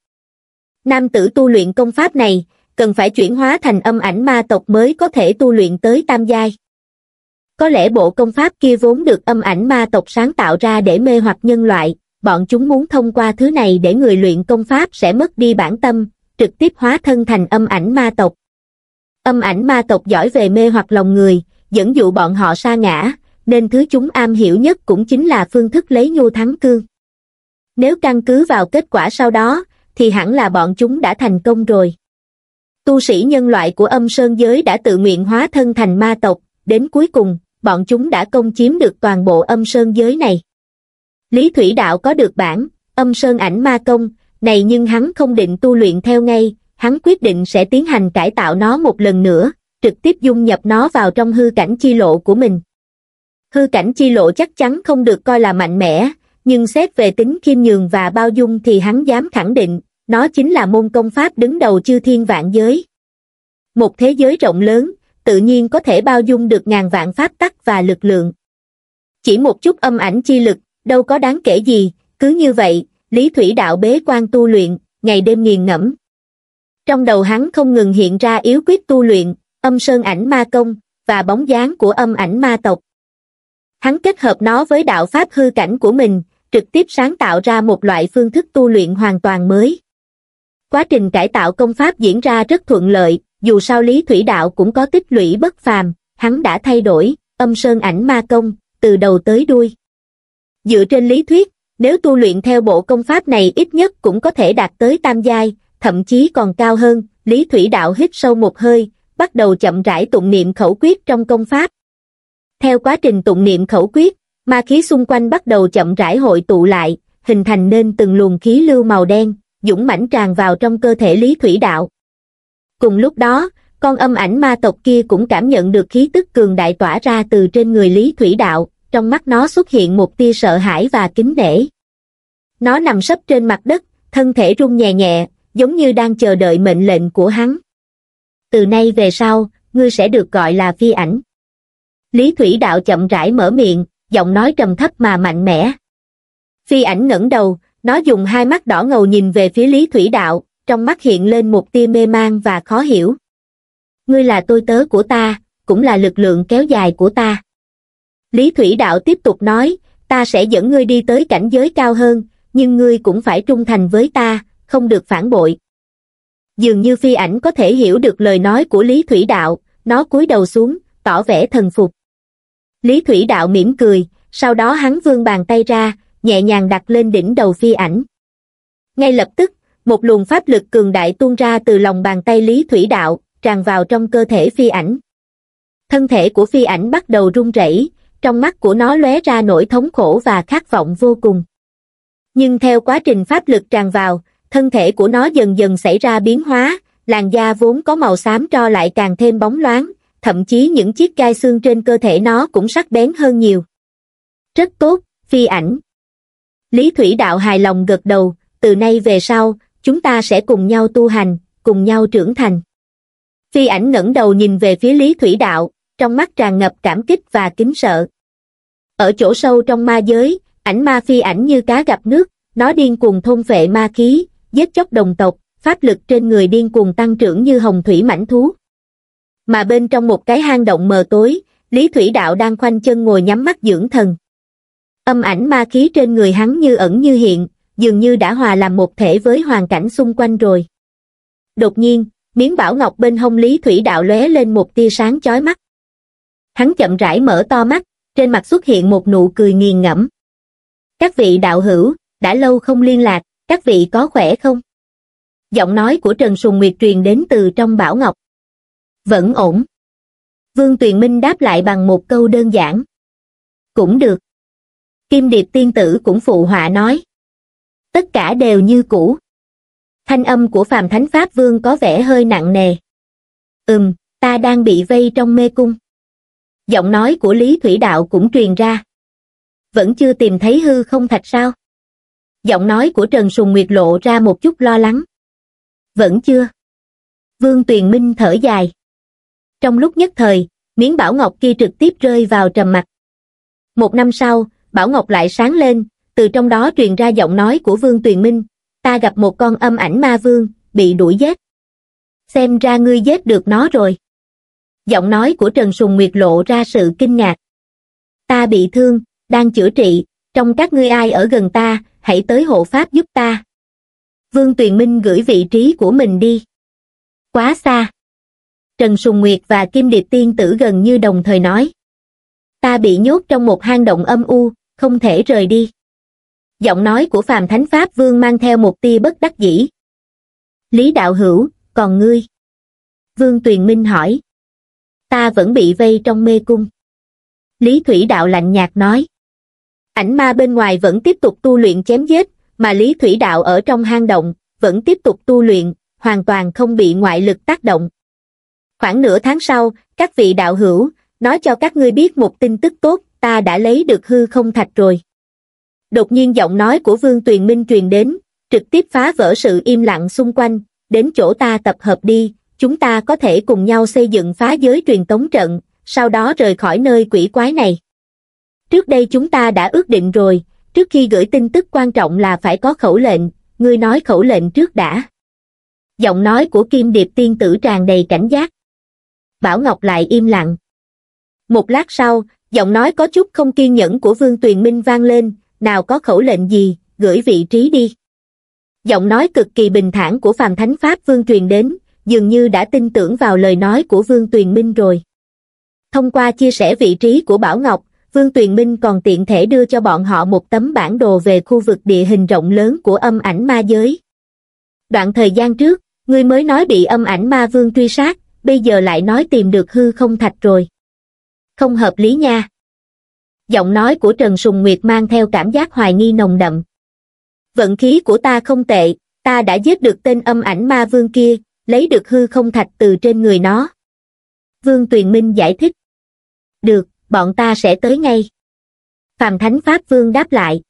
Nam tử tu luyện công pháp này, cần phải chuyển hóa thành âm ảnh ma tộc mới có thể tu luyện tới tam giai. Có lẽ bộ công pháp kia vốn được âm ảnh ma tộc sáng tạo ra để mê hoặc nhân loại, bọn chúng muốn thông qua thứ này để người luyện công pháp sẽ mất đi bản tâm, trực tiếp hóa thân thành âm ảnh ma tộc. Âm ảnh ma tộc giỏi về mê hoặc lòng người, dẫn dụ bọn họ sa ngã, nên thứ chúng am hiểu nhất cũng chính là phương thức lấy nhu thắng cương. Nếu căn cứ vào kết quả sau đó, thì hẳn là bọn chúng đã thành công rồi. Tu sĩ nhân loại của âm sơn giới đã tự nguyện hóa thân thành ma tộc, đến cuối cùng, bọn chúng đã công chiếm được toàn bộ âm sơn giới này. Lý Thủy Đạo có được bản âm sơn ảnh ma công này nhưng hắn không định tu luyện theo ngay, hắn quyết định sẽ tiến hành cải tạo nó một lần nữa, trực tiếp dung nhập nó vào trong hư cảnh chi lộ của mình. Hư cảnh chi lộ chắc chắn không được coi là mạnh mẽ, nhưng xét về tính khiêm nhường và bao dung thì hắn dám khẳng định, nó chính là môn công pháp đứng đầu chư thiên vạn giới. Một thế giới rộng lớn, tự nhiên có thể bao dung được ngàn vạn pháp tắc và lực lượng. Chỉ một chút âm ảnh chi lực, đâu có đáng kể gì, cứ như vậy, Lý Thủy Đạo bế quan tu luyện, ngày đêm nghiền ngẫm. Trong đầu hắn không ngừng hiện ra yếu quyết tu luyện, âm sơn ảnh ma công, và bóng dáng của âm ảnh ma tộc. Hắn kết hợp nó với đạo pháp hư cảnh của mình, trực tiếp sáng tạo ra một loại phương thức tu luyện hoàn toàn mới. Quá trình cải tạo công pháp diễn ra rất thuận lợi, dù sao Lý Thủy Đạo cũng có tích lũy bất phàm, hắn đã thay đổi âm sơn ảnh ma công, từ đầu tới đuôi. Dựa trên lý thuyết, nếu tu luyện theo bộ công pháp này ít nhất cũng có thể đạt tới tam giai, thậm chí còn cao hơn. Lý Thủy Đạo hít sâu một hơi, bắt đầu chậm rãi tụng niệm khẩu quyết trong công pháp. Theo quá trình tụng niệm khẩu quyết, ma khí xung quanh bắt đầu chậm rãi hội tụ lại, hình thành nên từng luồng khí lưu màu đen, dũng mãnh tràn vào trong cơ thể Lý Thủy Đạo. Cùng lúc đó, con âm ảnh ma tộc kia cũng cảm nhận được khí tức cường đại tỏa ra từ trên người Lý Thủy Đạo, trong mắt nó xuất hiện một tia sợ hãi và kính nể. Nó nằm sấp trên mặt đất, thân thể rung nhẹ nhẹ, giống như đang chờ đợi mệnh lệnh của hắn. Từ nay về sau, ngươi sẽ được gọi là Phi Ảnh. Lý Thủy Đạo chậm rãi mở miệng, giọng nói trầm thấp mà mạnh mẽ. Phi Ảnh ngẩng đầu, nó dùng hai mắt đỏ ngầu nhìn về phía Lý Thủy Đạo, trong mắt hiện lên một tia mê man và khó hiểu. Ngươi là tôi tớ của ta, cũng là lực lượng kéo dài của ta. Lý Thủy Đạo tiếp tục nói, ta sẽ dẫn ngươi đi tới cảnh giới cao hơn, nhưng ngươi cũng phải trung thành với ta, không được phản bội. Dường như Phi Ảnh có thể hiểu được lời nói của Lý Thủy Đạo, nó cúi đầu xuống, tỏ vẻ thần phục. Lý Thủy Đạo mỉm cười, sau đó hắn vươn bàn tay ra, nhẹ nhàng đặt lên đỉnh đầu Phi Ảnh. Ngay lập tức, một luồng pháp lực cường đại tuôn ra từ lòng bàn tay Lý Thủy Đạo, tràn vào trong cơ thể Phi Ảnh. Thân thể của Phi Ảnh bắt đầu run rẩy, trong mắt của nó lóe ra nỗi thống khổ và khát vọng vô cùng. Nhưng theo quá trình pháp lực tràn vào, thân thể của nó dần dần xảy ra biến hóa, làn da vốn có màu xám tro lại càng thêm bóng loáng, thậm chí những chiếc gai xương trên cơ thể nó cũng sắc bén hơn nhiều. Rất tốt, Phi Ảnh. Lý Thủy Đạo hài lòng gật đầu, từ nay về sau, chúng ta sẽ cùng nhau tu hành, cùng nhau trưởng thành. Phi Ảnh ngẩng đầu nhìn về phía Lý Thủy Đạo, trong mắt tràn ngập cảm kích và kính sợ. Ở chỗ sâu trong ma giới, ảnh ma Phi Ảnh như cá gặp nước, nó điên cuồng thôn phệ ma khí, giết chóc đồng tộc, pháp lực trên người điên cuồng tăng trưởng như hồng thủy mãnh thú. Mà bên trong một cái hang động mờ tối, Lý Thủy Đạo đang khoanh chân ngồi nhắm mắt dưỡng thần. Âm ảnh ma khí trên người hắn như ẩn như hiện, dường như đã hòa làm một thể với hoàn cảnh xung quanh rồi. Đột nhiên, miếng bảo ngọc bên hông Lý Thủy Đạo lóe lên một tia sáng chói mắt. Hắn chậm rãi mở to mắt, trên mặt xuất hiện một nụ cười nghiền ngẫm. Các vị đạo hữu, đã lâu không liên lạc, các vị có khỏe không? Giọng nói của Trần Sùng Nguyệt truyền đến từ trong bảo ngọc. Vẫn ổn. Vương Tuyền Minh đáp lại bằng một câu đơn giản. Cũng được. Kim Điệp tiên tử cũng phụ họa nói. Tất cả đều như cũ. Thanh âm của Phàm Thánh Pháp Vương có vẻ hơi nặng nề. Ừm, ta đang bị vây trong mê cung. Giọng nói của Lý Thủy Đạo cũng truyền ra. Vẫn chưa tìm thấy hư không thạch sao? Giọng nói của Trần Sùng Nguyệt lộ ra một chút lo lắng. Vẫn chưa. Vương Tuyền Minh thở dài. Trong lúc nhất thời, miếng bảo ngọc kia trực tiếp rơi vào trầm mặc. Một năm sau, bảo ngọc lại sáng lên, từ trong đó truyền ra giọng nói của Vương Tuyền Minh. Ta gặp một con âm ảnh ma vương, bị đuổi giết. Xem ra ngươi giết được nó rồi. Giọng nói của Trần Sùng Nguyệt lộ ra sự kinh ngạc. Ta bị thương, đang chữa trị, trong các ngươi ai ở gần ta, hãy tới hộ pháp giúp ta. Vương Tuyền Minh gửi vị trí của mình đi. Quá xa. Trần Sùng Nguyệt và Kim Điệp tiên tử gần như đồng thời nói. Ta bị nhốt trong một hang động âm u, không thể rời đi. Giọng nói của Phàm Thánh Pháp Vương mang theo một tia bất đắc dĩ. Lý đạo hữu, còn ngươi? Vương Tuyền Minh hỏi. Ta vẫn bị vây trong mê cung. Lý Thủy Đạo lạnh nhạt nói. Ảnh ma bên ngoài vẫn tiếp tục tu luyện chém giết, mà Lý Thủy Đạo ở trong hang động, vẫn tiếp tục tu luyện, hoàn toàn không bị ngoại lực tác động. Khoảng nửa tháng sau, các vị đạo hữu, nói cho các ngươi biết một tin tức tốt, ta đã lấy được hư không thạch rồi. Đột nhiên giọng nói của Vương Tuyền Minh truyền đến, trực tiếp phá vỡ sự im lặng xung quanh, đến chỗ ta tập hợp đi, chúng ta có thể cùng nhau xây dựng phá giới truyền tống trận, sau đó rời khỏi nơi quỷ quái này. Trước đây chúng ta đã ước định rồi, trước khi gửi tin tức quan trọng là phải có khẩu lệnh, ngươi nói khẩu lệnh trước đã. Giọng nói của Kim Điệp tiên tử tràn đầy cảnh giác. Bảo Ngọc lại im lặng. Một lát sau, giọng nói có chút không kiên nhẫn của Vương Tuyền Minh vang lên, nào có khẩu lệnh gì, gửi vị trí đi. Giọng nói cực kỳ bình thản của Phàm Thánh Pháp Vương truyền đến, dường như đã tin tưởng vào lời nói của Vương Tuyền Minh rồi. Thông qua chia sẻ vị trí của Bảo Ngọc, Vương Tuyền Minh còn tiện thể đưa cho bọn họ một tấm bản đồ về khu vực địa hình rộng lớn của âm ảnh ma giới. Đoạn thời gian trước, ngươi mới nói bị âm ảnh ma vương truy sát, bây giờ lại nói tìm được hư không thạch rồi. Không hợp lý nha. Giọng nói của Trần Sùng Nguyệt mang theo cảm giác hoài nghi nồng đậm. Vận khí của ta không tệ, ta đã giết được tên âm ảnh ma vương kia, lấy được hư không thạch từ trên người nó. Vương Tuyền Minh giải thích. Được, bọn ta sẽ tới ngay. Phàm Thánh Pháp Vương đáp lại.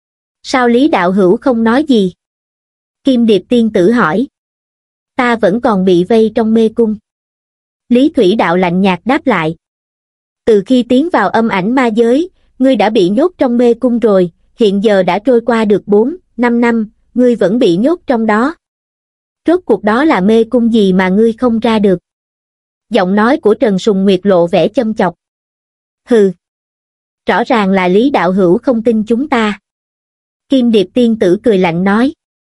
Sao Lý đạo hữu không nói gì? Kim Điệp tiên tử hỏi. Ta vẫn còn bị vây trong mê cung. Lý Thủy Đạo lạnh nhạt đáp lại. Từ khi tiến vào âm ảnh ma giới, ngươi đã bị nhốt trong mê cung rồi, hiện giờ đã trôi qua được bốn, năm năm, ngươi vẫn bị nhốt trong đó. Rốt cuộc đó là mê cung gì mà ngươi không ra được? Giọng nói của Trần Sùng Nguyệt lộ vẻ châm chọc. Hừ. Rõ ràng là Lý đạo hữu không tin chúng ta. Kim Điệp tiên tử cười lạnh nói.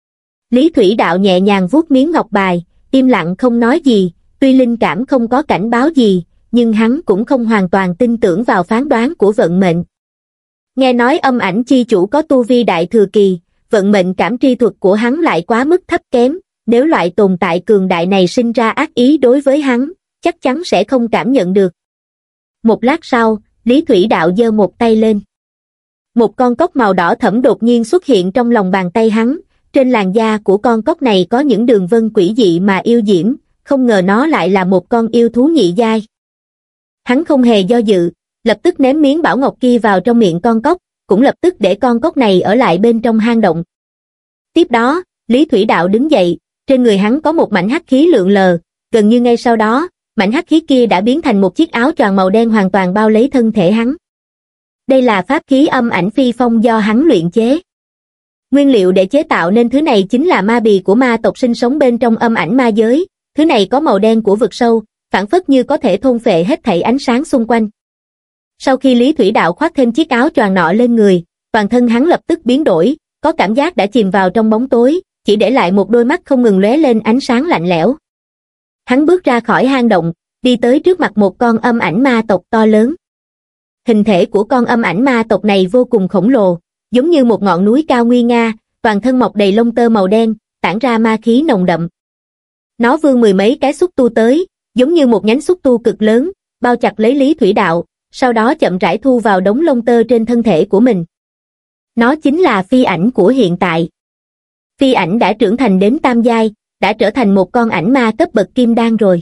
Lý Thủy Đạo nhẹ nhàng vuốt miếng ngọc bài, im lặng không nói gì, tuy linh cảm không có cảnh báo gì, nhưng hắn cũng không hoàn toàn tin tưởng vào phán đoán của vận mệnh. Nghe nói âm ảnh chi chủ có tu vi đại thừa kỳ, vận mệnh cảm tri thuật của hắn lại quá mức thấp kém, nếu loại tồn tại cường đại này sinh ra ác ý đối với hắn, chắc chắn sẽ không cảm nhận được. Một lát sau, Lý Thủy Đạo giơ một tay lên. Một con cóc màu đỏ thẫm đột nhiên xuất hiện trong lòng bàn tay hắn, trên làn da của con cóc này có những đường vân quỷ dị mà yêu diễm, không ngờ nó lại là một con yêu thú nhị giai. Hắn không hề do dự, lập tức ném miếng bảo ngọc kia vào trong miệng con cóc, cũng lập tức để con cóc này ở lại bên trong hang động. Tiếp đó, Lý Thủy Đạo đứng dậy, trên người hắn có một mảnh hắc khí lượn lờ, gần như ngay sau đó, mảnh hắc khí kia đã biến thành một chiếc áo choàng màu đen hoàn toàn bao lấy thân thể hắn. Đây là pháp khí âm ảnh phi phong do hắn luyện chế. Nguyên liệu để chế tạo nên thứ này chính là ma bì của ma tộc sinh sống bên trong âm ảnh ma giới, thứ này có màu đen của vực sâu, phảng phất như có thể thôn phệ hết thảy ánh sáng xung quanh. Sau khi Lý Thủy Đạo khoác thêm chiếc áo choàng nọ lên người, toàn thân hắn lập tức biến đổi, có cảm giác đã chìm vào trong bóng tối, chỉ để lại một đôi mắt không ngừng lóe lên ánh sáng lạnh lẽo. Hắn bước ra khỏi hang động, đi tới trước mặt một con âm ảnh ma tộc to lớn. Hình thể của con âm ảnh ma tộc này vô cùng khổng lồ, giống như một ngọn núi cao nguy nga, toàn thân mọc đầy lông tơ màu đen, tản ra ma khí nồng đậm. Nó vươn mười mấy cái xúc tu tới, giống như một nhánh xúc tu cực lớn, bao chặt lấy Lý Thủy Đạo, sau đó chậm rãi thu vào đống lông tơ trên thân thể của mình. Nó chính là phi ảnh của hiện tại. Phi ảnh đã trưởng thành đến tam giai, đã trở thành một con ảnh ma cấp bậc kim đan rồi.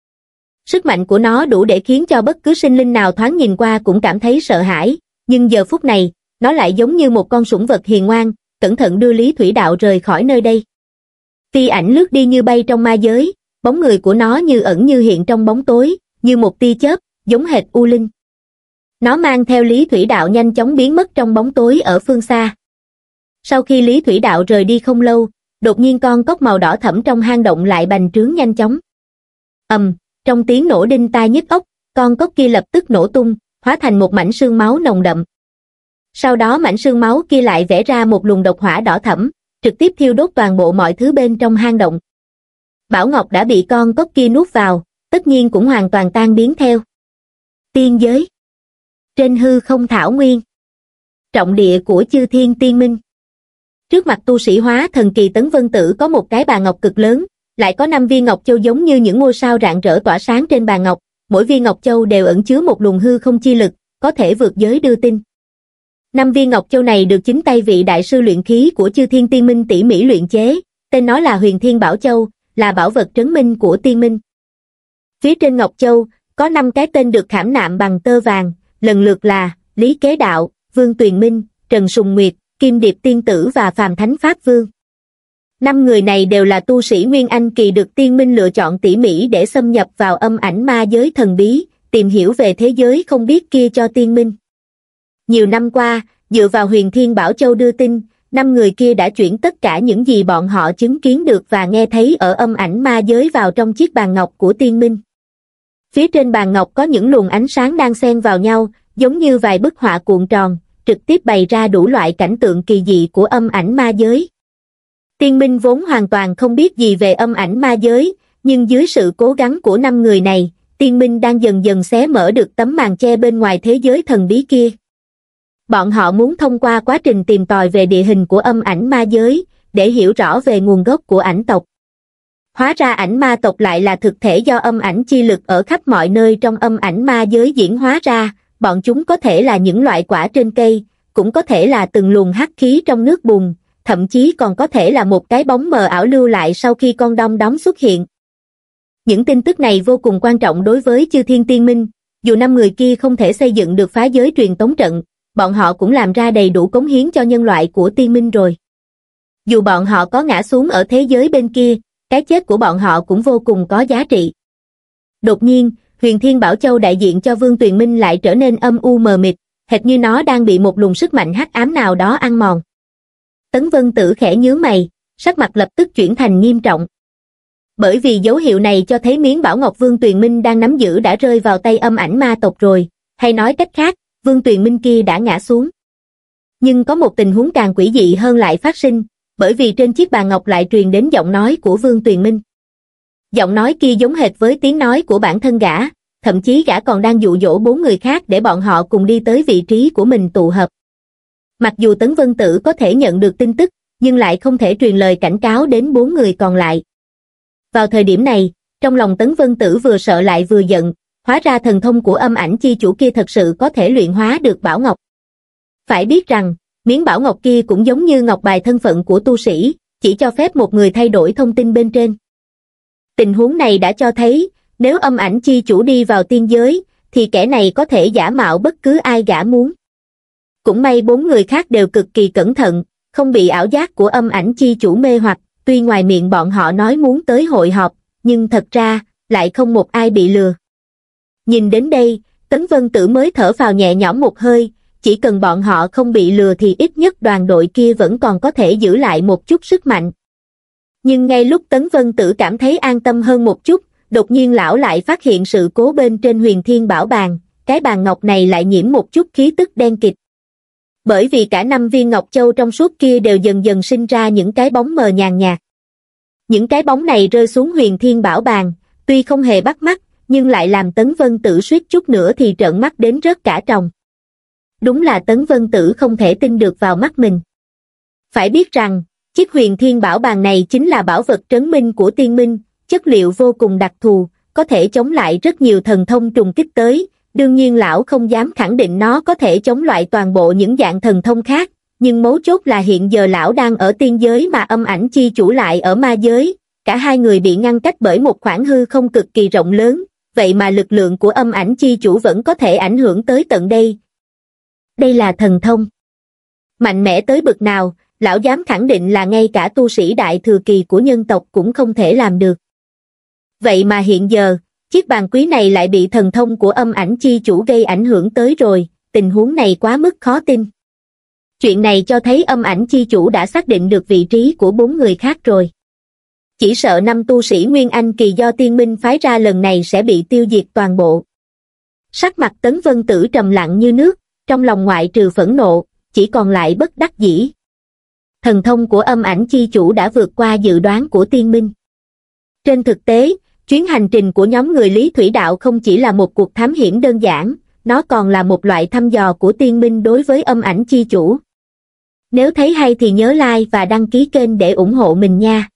Sức mạnh của nó đủ để khiến cho bất cứ sinh linh nào thoáng nhìn qua cũng cảm thấy sợ hãi, nhưng giờ phút này, nó lại giống như một con sủng vật hiền ngoan, cẩn thận đưa Lý Thủy Đạo rời khỏi nơi đây. Phi ảnh lướt đi như bay trong ma giới, bóng người của nó như ẩn như hiện trong bóng tối, như một tia chớp, giống hệt u linh. Nó mang theo Lý Thủy Đạo nhanh chóng biến mất trong bóng tối ở phương xa. Sau khi Lý Thủy Đạo rời đi không lâu, đột nhiên con cóc màu đỏ thẫm trong hang động lại bành trướng nhanh chóng. Ầm, trong tiếng nổ đinh tai nhức óc, con cóc kia lập tức nổ tung, hóa thành một mảnh xương máu nồng đậm. Sau đó mảnh xương máu kia lại vẽ ra một luồng độc hỏa đỏ thẫm, trực tiếp thiêu đốt toàn bộ mọi thứ bên trong hang động. Bảo Ngọc đã bị con cóc kia nuốt vào, tất nhiên cũng hoàn toàn tan biến theo. Tiên giới. Trên hư không thảo nguyên. Trọng địa của Chư Thiên Tiên Minh. Trước mặt tu sĩ hóa thần kỳ Tấn Vân Tử có một cái bàn ngọc cực lớn, lại có năm viên ngọc châu giống như những ngôi sao rạng rỡ tỏa sáng trên bàn ngọc, mỗi viên ngọc châu đều ẩn chứa một luồng hư không chi lực, có thể vượt giới đưa tin. Năm viên ngọc châu này được chính tay vị đại sư luyện khí của Chư Thiên Tiên Minh tỉ mỉ luyện chế, tên nó là Huyền Thiên Bảo Châu, là bảo vật trấn minh của Tiên Minh. Phía trên ngọc châu có năm cái tên được khảm nạm bằng tơ vàng, lần lượt là Lý Kế Đạo, Vương Tuyền Minh, Trần Sùng Nguyệt, Kim Điệp Tiên Tử và Phàm Thánh Pháp Vương. Năm người này đều là tu sĩ Nguyên Anh kỳ được Tiên Minh lựa chọn tỉ mỉ để xâm nhập vào âm ảnh ma giới thần bí, tìm hiểu về thế giới không biết kia cho Tiên Minh. Nhiều năm qua, dựa vào Huyền Thiên Bảo Châu đưa tin, năm người kia đã chuyển tất cả những gì bọn họ chứng kiến được và nghe thấy ở âm ảnh ma giới vào trong chiếc bàn ngọc của Tiên Minh. Phía trên bàn ngọc có những luồng ánh sáng đang xen vào nhau, giống như vài bức họa cuộn tròn, trực tiếp bày ra đủ loại cảnh tượng kỳ dị của âm ảnh ma giới. Tiên Minh vốn hoàn toàn không biết gì về âm ảnh ma giới, nhưng dưới sự cố gắng của năm người này, Tiên Minh đang dần dần xé mở được tấm màn che bên ngoài thế giới thần bí kia. Bọn họ muốn thông qua quá trình tìm tòi về địa hình của âm ảnh ma giới, để hiểu rõ về nguồn gốc của ảnh tộc. Hóa ra ảnh ma tộc lại là thực thể do âm ảnh chi lực ở khắp mọi nơi trong âm ảnh ma giới diễn hóa ra, bọn chúng có thể là những loại quả trên cây, cũng có thể là từng luồng hắc khí trong nước bùn, thậm chí còn có thể là một cái bóng mờ ảo lưu lại sau khi con đom đóm xuất hiện. Những tin tức này vô cùng quan trọng đối với Chư Thiên Tiên Minh, dù năm người kia không thể xây dựng được phá giới truyền tống trận, bọn họ cũng làm ra đầy đủ cống hiến cho nhân loại của Tiên Minh rồi. Dù bọn họ có ngã xuống ở thế giới bên kia, cái chết của bọn họ cũng vô cùng có giá trị. Đột nhiên, Huyền Thiên Bảo Châu đại diện cho Vương Tuyền Minh lại trở nên âm u mờ mịt, hệt như nó đang bị một luồng sức mạnh hắc ám nào đó ăn mòn. Tấn Vân Tử khẽ nhướng mày, sắc mặt lập tức chuyển thành nghiêm trọng. Bởi vì dấu hiệu này cho thấy miếng bảo ngọc Vương Tuyền Minh đang nắm giữ đã rơi vào tay âm ảnh ma tộc rồi, hay nói cách khác, Vương Tuyền Minh kia đã ngã xuống. Nhưng có một tình huống càng quỷ dị hơn lại phát sinh, bởi vì trên chiếc bàn ngọc lại truyền đến giọng nói của Vương Tuyền Minh. Giọng nói kia giống hệt với tiếng nói của bản thân gã, thậm chí gã còn đang dụ dỗ bốn người khác để bọn họ cùng đi tới vị trí của mình tụ hợp. Mặc dù Tấn Vân Tử có thể nhận được tin tức, nhưng lại không thể truyền lời cảnh cáo đến bốn người còn lại. Vào thời điểm này, trong lòng Tấn Vân Tử vừa sợ lại vừa giận, Hóa ra thần thông của âm ảnh chi chủ kia thật sự có thể luyện hóa được bảo ngọc. Phải biết rằng, miếng bảo ngọc kia cũng giống như ngọc bài thân phận của tu sĩ, chỉ cho phép một người thay đổi thông tin bên trên. Tình huống này đã cho thấy, nếu âm ảnh chi chủ đi vào tiên giới, thì kẻ này có thể giả mạo bất cứ ai gã muốn. Cũng may bốn người khác đều cực kỳ cẩn thận, không bị ảo giác của âm ảnh chi chủ mê hoặc, tuy ngoài miệng bọn họ nói muốn tới hội họp, nhưng thật ra, lại không một ai bị lừa. Nhìn đến đây, Tấn Vân Tử mới thở phào nhẹ nhõm một hơi, chỉ cần bọn họ không bị lừa thì ít nhất đoàn đội kia vẫn còn có thể giữ lại một chút sức mạnh. Nhưng ngay lúc Tấn Vân Tử cảm thấy an tâm hơn một chút, đột nhiên lão lại phát hiện sự cố bên trên Huyền Thiên Bảo Bàn, cái bàn ngọc này lại nhiễm một chút khí tức đen kịt. Bởi vì cả năm viên ngọc châu trong suốt kia đều dần dần sinh ra những cái bóng mờ nhàn nhạt. Những cái bóng này rơi xuống Huyền Thiên Bảo Bàn, tuy không hề bắt mắt, nhưng lại làm Tấn Vân Tử suýt chút nữa thì trợn mắt đến rớt cả tròng. Đúng là Tấn Vân Tử không thể tin được vào mắt mình. Phải biết rằng, chiếc Huyền Thiên Bảo Bàn này chính là bảo vật trấn minh của tiên minh, chất liệu vô cùng đặc thù, có thể chống lại rất nhiều thần thông trùng kích tới. Đương nhiên lão không dám khẳng định nó có thể chống lại toàn bộ những dạng thần thông khác, nhưng mấu chốt là hiện giờ lão đang ở tiên giới mà âm ảnh chi chủ lại ở ma giới, cả hai người bị ngăn cách bởi một khoảng hư không cực kỳ rộng lớn, vậy mà lực lượng của âm ảnh chi chủ vẫn có thể ảnh hưởng tới tận đây. Đây là thần thông. Mạnh mẽ tới bực nào, lão dám khẳng định là ngay cả tu sĩ đại thừa kỳ của nhân tộc cũng không thể làm được. Vậy mà hiện giờ, chiếc bàn quý này lại bị thần thông của âm ảnh chi chủ gây ảnh hưởng tới rồi, tình huống này quá mức khó tin. Chuyện này cho thấy âm ảnh chi chủ đã xác định được vị trí của bốn người khác rồi. Chỉ sợ năm tu sĩ Nguyên Anh kỳ do tiên minh phái ra lần này sẽ bị tiêu diệt toàn bộ. Sắc mặt Tấn Vân Tử trầm lặng như nước, trong lòng ngoại trừ phẫn nộ, chỉ còn lại bất đắc dĩ. Thần thông của âm ảnh chi chủ đã vượt qua dự đoán của tiên minh. Trên thực tế, chuyến hành trình của nhóm người Lý Thủy Đạo không chỉ là một cuộc thám hiểm đơn giản, nó còn là một loại thăm dò của tiên minh đối với âm ảnh chi chủ. Nếu thấy hay thì nhớ like và đăng ký kênh để ủng hộ mình nha.